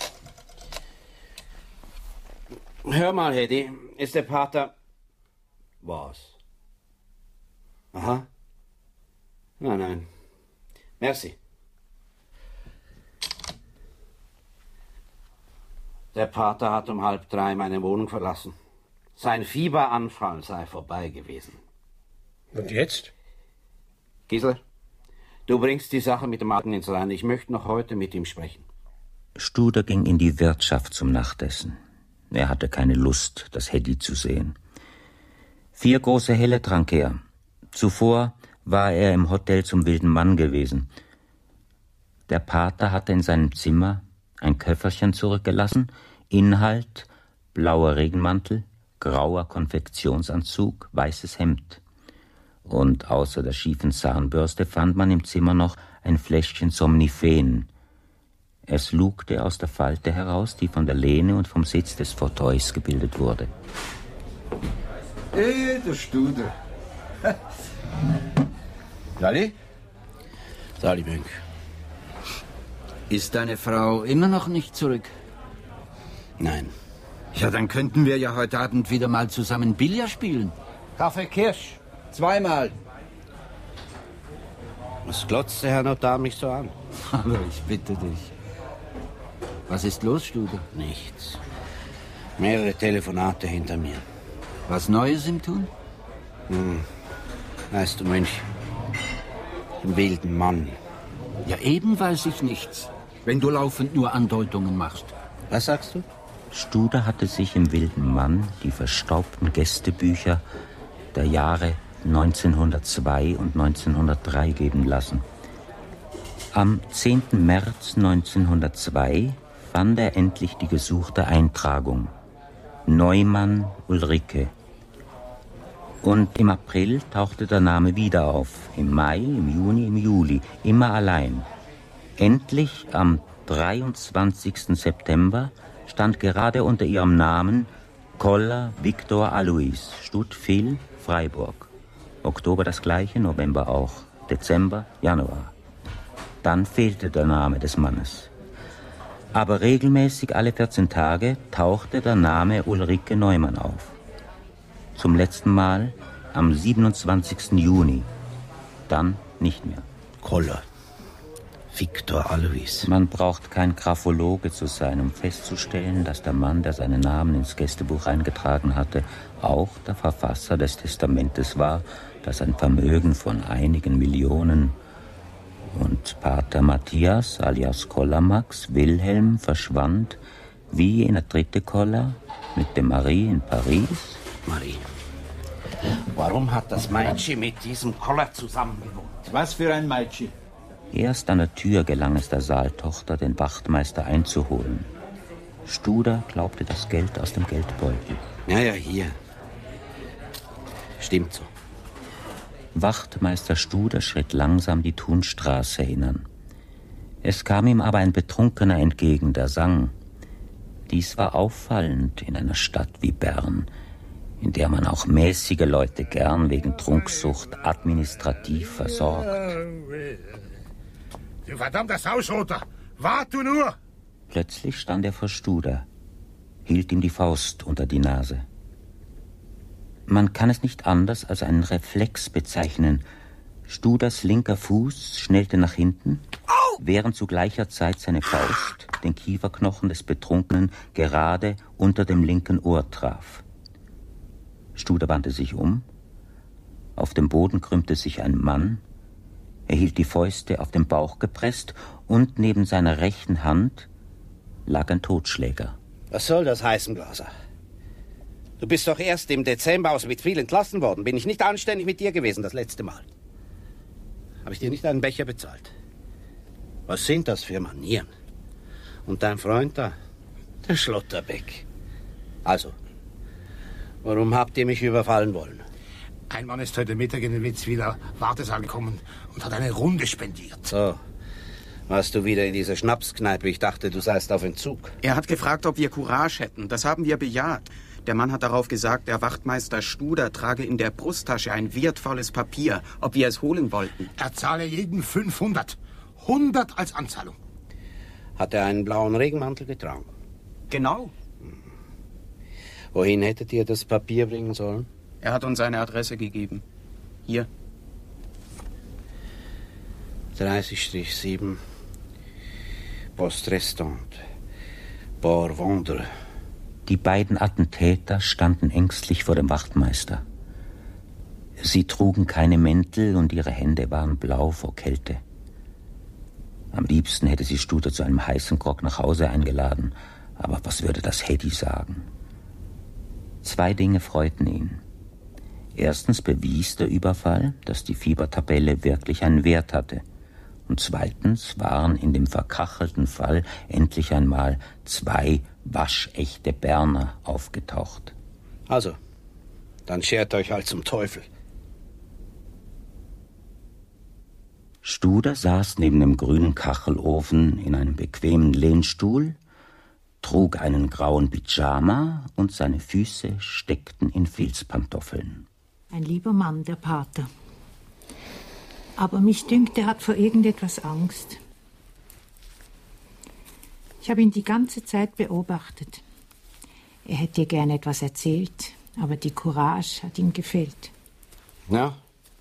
S5: Hör mal, Hedy, ist der Pater... Was? Aha. Nein. Merci. Der Pater hat um 2:30 meine Wohnung verlassen. Sein Fieberanfall sei vorbei gewesen.
S13: Und jetzt?
S5: Gisela, du bringst die Sache mit dem Alten ins Reine. Ich möchte noch heute mit ihm sprechen.
S4: Studer ging in die Wirtschaft zum Nachtessen. Er hatte keine Lust, das Hedy zu sehen. 4 große Helle trank er. Zuvor war er im Hotel zum Wilden Mann gewesen. Der Pater hatte in seinem Zimmer ein Köfferchen zurückgelassen, Inhalt blauer Regenmantel, grauer Konfektionsanzug, weißes Hemd. Und außer der schiefen Zahnbürste fand man im Zimmer noch ein Fläschchen Somniphen. Es lugte aus der Falte heraus, die von der Lehne und vom Sitz des Fauteuils gebildet wurde.
S14: Der Studer. Sali?
S5: Sali Bünk.
S14: Ist deine Frau immer noch nicht zurück?
S5: Nein.
S14: Ja, dann könnten wir ja heute Abend wieder mal zusammen Billard spielen.
S5: Kaffee Kirsch. 2-mal. Was glotzt der Herr Notar mich so an?
S14: Aber ich bitte dich. Was ist los, Studer?
S5: Nichts. Mehrere Telefonate hinter mir.
S14: Was Neues im Tun?
S5: Weißt du, Mönch, den wilden Mann.
S14: Ja, eben weiß ich nichts, wenn du laufend nur Andeutungen machst.
S5: Was sagst du?
S4: Studer hatte sich im Wilden Mann die verstaubten Gästebücher der Jahre 1902 und 1903 geben lassen. Am 10. März 1902 fand er endlich die gesuchte Eintragung. Neumann Ulrike. Und im April tauchte der Name wieder auf. Im Mai, im Juni, im Juli. Immer allein. Endlich am 23. September stand gerade unter ihrem Namen Koller Victor Alois, Stuttfil, Freiburg. Oktober das gleiche, November auch. Dezember, Januar. Dann fehlte der Name des Mannes. Aber regelmäßig alle 14 Tage tauchte der Name Ulrike Neumann auf. Zum letzten Mal am 27. Juni. Dann nicht mehr.
S5: Koller. Victor Alois.
S4: Man braucht kein Graphologe zu sein, um festzustellen, dass der Mann, der seinen Namen ins Gästebuch eingetragen hatte, auch der Verfasser des Testamentes war, das ein Vermögen von einigen Millionen. Und Pater Matthias alias Kollamax Wilhelm verschwand wie jener dritte Koller mit dem Marie in Paris.
S5: Marie, warum hat das Meitschi mit diesem Koller zusammengewohnt?
S14: Was für ein Meitschi?
S4: Erst an der Tür gelang es der Saaltochter, den Wachtmeister einzuholen. Studer glaubte das Geld aus dem Geldbeutel.
S5: Ja, hier. Stimmt so.
S4: Wachtmeister Studer schritt langsam die Thunstraße hinan. Es kam ihm aber ein Betrunkener entgegen, der sang. Dies war auffallend in einer Stadt wie Bern, in der man auch mäßige Leute gern wegen Trunksucht administrativ versorgt.
S15: Du verdammter Sausroter! Wart du nur!
S4: Plötzlich stand er vor Studer, hielt ihm die Faust unter die Nase. Man kann es nicht anders als einen Reflex bezeichnen. Studers linker Fuß schnellte nach hinten, während zu gleicher Zeit seine Faust den Kieferknochen des Betrunkenen gerade unter dem linken Ohr traf. Studer wandte sich um. Auf dem Boden krümmte sich ein Mann. Er hielt die Fäuste auf den Bauch gepresst und neben seiner rechten Hand lag ein Totschläger.
S5: Was soll das heißen, Glaser? Du bist doch erst im Dezember aus Wittwil entlassen worden. Bin ich nicht anständig mit dir gewesen das letzte Mal? Habe ich dir nicht einen Becher bezahlt? Was sind das für Manieren? Und dein Freund da, der Schlotterbeck. Also, warum habt ihr mich überfallen wollen?
S15: Ein Mann ist heute Mittag in den Witzwiler Wartesaal gekommen und hat eine Runde spendiert.
S5: So, warst du wieder in dieser Schnapskneipe? Ich dachte, du seist auf Entzug.
S16: Er hat gefragt, ob wir Courage hätten. Das haben wir bejaht. Der Mann hat darauf gesagt, der Wachtmeister Studer trage in der Brusttasche ein wertvolles Papier, ob wir es holen wollten.
S15: Er zahle jeden 500. 100 als Anzahlung.
S5: Hat er einen blauen Regenmantel getragen?
S16: Genau.
S5: Wohin hättet ihr das Papier bringen sollen?
S16: Er hat uns seine Adresse gegeben. Hier.
S5: 30-7 Poste Restante Port Vendre.
S4: Die beiden Attentäter standen ängstlich vor dem Wachtmeister. Sie trugen keine Mäntel und ihre Hände waren blau vor Kälte. Am liebsten hätte sie Studer zu einem heißen Grog nach Hause eingeladen. Aber was würde das Hedy sagen? 2 Dinge freuten ihn. Erstens bewies der Überfall, dass die Fiebertabelle wirklich einen Wert hatte. Und zweitens waren in dem verkachelten Fall endlich einmal 2 waschechte Berner aufgetaucht.
S5: Also, dann schert euch halt zum Teufel.
S4: Studer saß neben dem grünen Kachelofen in einem bequemen Lehnstuhl, trug einen grauen Pyjama und seine Füße steckten in Filzpantoffeln.
S12: Ein lieber Mann, der Pater. Aber mich dünkt, er hat vor irgendetwas Angst. Ich habe ihn die ganze Zeit beobachtet. Er hätte dir gerne etwas erzählt, aber die Courage hat ihm gefehlt.
S5: Ja?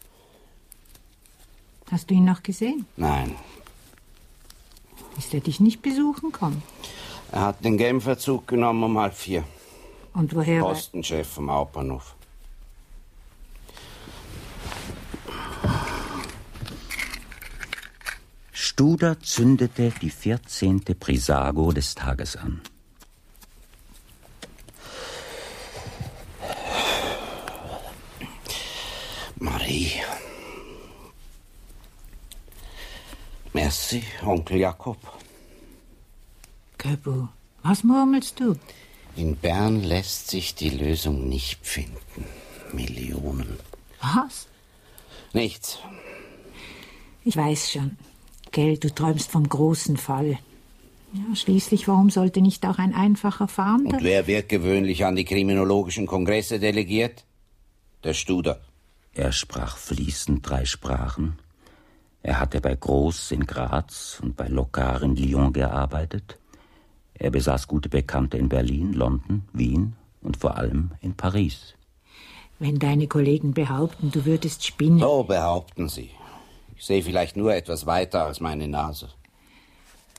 S12: Hast du ihn noch gesehen?
S5: Nein.
S12: Ist er dich nicht besuchen kommen?
S5: Er hat den Genfer Zug genommen um 3:30.
S12: Und woher?
S5: Postenchef vom Hauptbahnhof.
S4: Studer zündete die 14. Prisago des Tages an.
S5: Marie. Merci, Onkel Jakob.
S12: Köbu, was murmelst du?
S5: In Bern lässt sich die Lösung nicht finden. Millionen.
S12: Was?
S5: Nichts.
S12: Ich weiß schon. Gell, du träumst vom großen Fall. Ja, schließlich, warum sollte nicht auch ein einfacher Fahnder...
S5: Und wer wird gewöhnlich an die kriminologischen Kongresse delegiert? Der Studer.
S4: Er sprach fließend 3 Sprachen. Er hatte bei Groß in Graz und bei Locard in Lyon gearbeitet. Er besaß gute Bekannte in Berlin, London, Wien und vor allem in Paris.
S12: Wenn deine Kollegen behaupten, du würdest spinnen...
S5: So behaupten sie. Ich sehe vielleicht nur etwas weiter als meine Nase.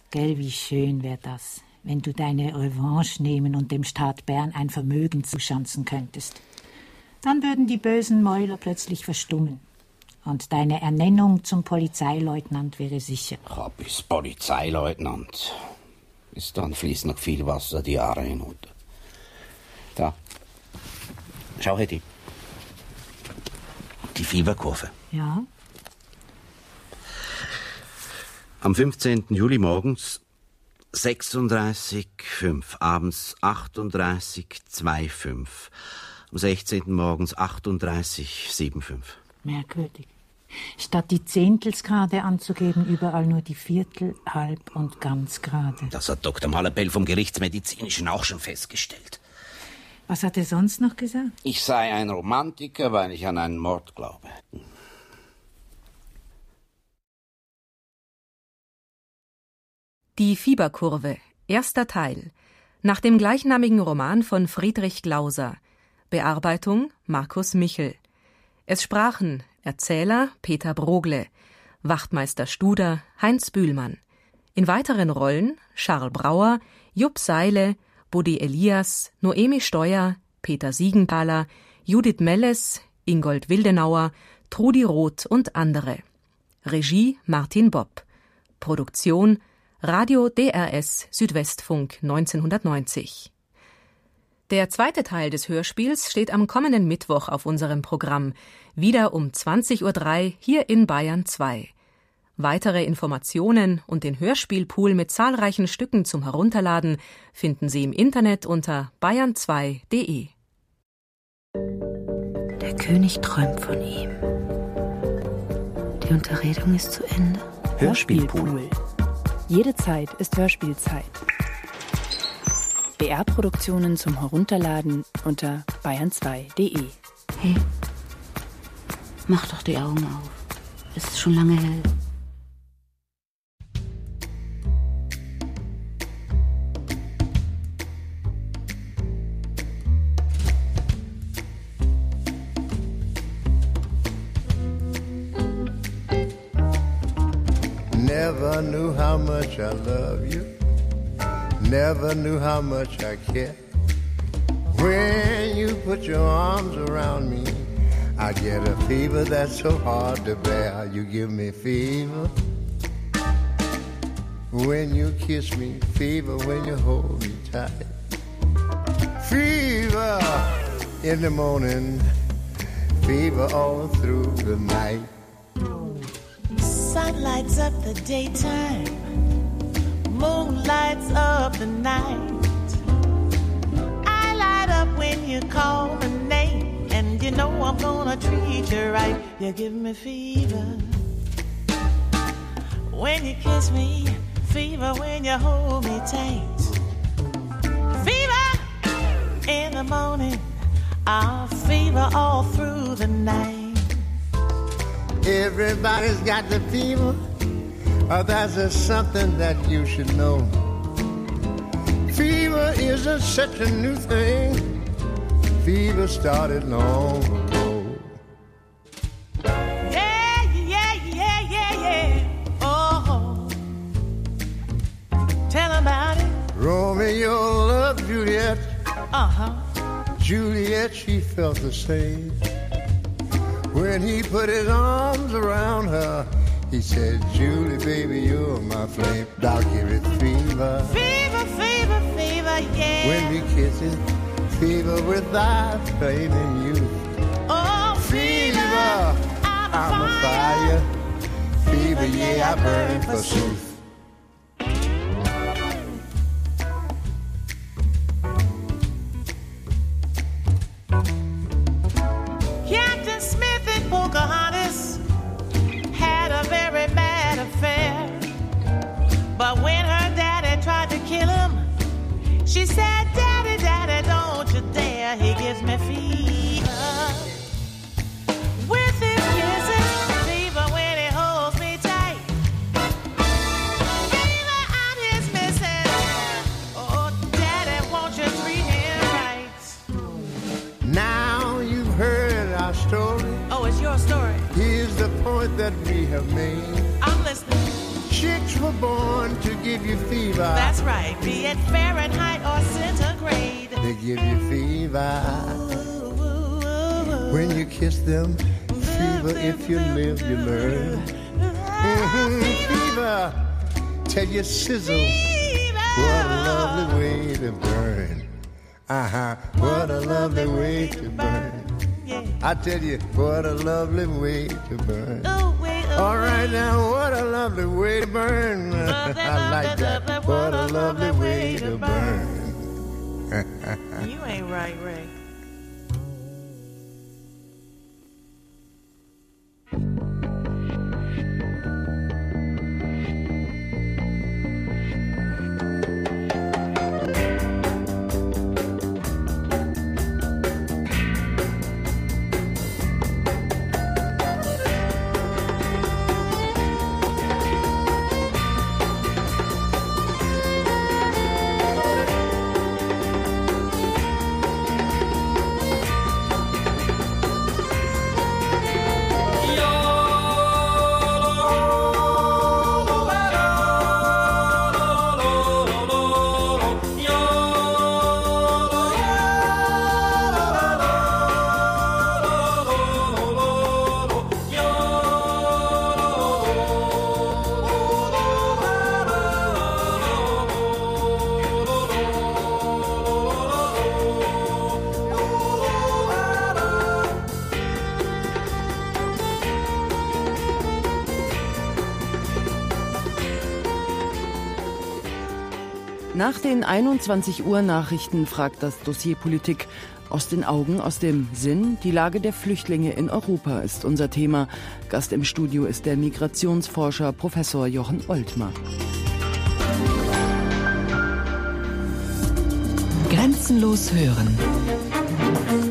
S12: Gell, wie schön wäre das, wenn du deine Revanche nehmen und dem Staat Bern ein Vermögen zuschanzen könntest. Dann würden die bösen Mäuler plötzlich verstummen. Und deine Ernennung zum Polizeileutnant wäre sicher.
S5: Bis Polizeileutnant. Bis dann fließt noch viel Wasser die Jahre hinunter. Da. Schau, Hetty. Die Fieberkurve.
S12: Ja?
S5: Am 15. Juli morgens 36,5. Abends 38,25. Am 16. morgens 38,75.
S12: Merkwürdig. Statt die Zehntelsgrade anzugeben, überall nur die Viertel-, Halb- und Ganzgrade.
S5: Das hat Dr. Malapell vom Gerichtsmedizinischen auch schon festgestellt.
S12: Was hat er sonst noch gesagt?
S5: Ich sei ein Romantiker, weil ich an einen Mord glaube.
S3: Die Fieberkurve, erster Teil. Nach dem gleichnamigen Roman von Friedrich Glauser. Bearbeitung Markus Michel. Es sprachen Erzähler Peter Brogle, Wachtmeister Studer Heinz Bühlmann. In weiteren Rollen Charles Brauer, Jupp Seile, Buddy Elias, Noemi Steuer, Peter Siegenthaler, Judith Melles, Ingold Wildenauer, Trudi Roth und andere. Regie Martin Bopp. Produktion Radio DRS Südwestfunk 1990. Der zweite Teil des Hörspiels steht am kommenden Mittwoch auf unserem Programm, wieder um 20:03 Uhr hier in Bayern 2. Weitere Informationen und den Hörspielpool mit zahlreichen Stücken zum Herunterladen finden Sie im Internet unter bayern2.de.
S17: Der König träumt von ihm. Die Unterredung ist zu Ende.
S18: Hörspielpool. Jede Zeit ist Hörspielzeit. BR-Produktionen zum Herunterladen unter bayern2.de.
S17: Hey, mach doch die Augen auf. Es ist schon lange hell.
S19: Never knew how much I love you. Never knew how much I care. When you put your arms around me, I get a fever that's so hard to bear. You give me fever when you kiss me, fever when you hold me tight. Fever in the morning, fever all through the night.
S20: Sun lights up the daytime, moon lights up the night. I light up when you call my name, and you know I'm gonna treat you right. You give me fever when you kiss me, fever when you hold me tight. Fever in the morning, I'll fever all through the night.
S19: Everybody's got the fever. That's just something that you should know. Fever isn't such a new thing. Fever started long ago.
S20: Yeah, yeah, yeah, yeah, yeah. Oh, tell about it.
S19: Romeo loved Juliet.
S20: Uh-huh.
S19: Juliet, she felt the same. When he put his arms around her, he said, Julie, baby, you're my flame. I'll give it fever.
S20: Fever, fever, fever, yeah.
S19: When we kiss it, fever without flaming youth.
S20: Oh,
S19: fever, I'm a fire. Fever, yeah, I burn for sooth.
S20: Captain Smith and Pocahontas had a very bad affair. But when her daddy tried to kill him, she said, Daddy, Daddy, don't you dare. He gives me fever with his kisses, fever when he holds me tight. Fever, I'm his missus. Oh, Daddy, won't you treat him right?
S19: Now you've heard our story.
S20: Oh, it's your story.
S19: Here's the point that we have made.
S20: I'm listening.
S19: Chicks were born to give you fever.
S20: That's right, be it Fahrenheit or centigrade.
S19: They give you fever. When you kiss them, fever, if you live, you learn. Fever, tell you sizzle. What a lovely way to burn. What a lovely way to burn. I tell you, what a lovely way to burn. All right now, what a lovely way to burn. I like that. What a lovely way to burn.
S20: You ain't right, Ray.
S21: Nach den 21-Uhr-Nachrichten fragt das Dossier Politik aus den Augen, aus dem Sinn. Die Lage der Flüchtlinge in Europa ist unser Thema. Gast im Studio ist der Migrationsforscher Professor Jochen Oltmer.
S2: Grenzenlos hören.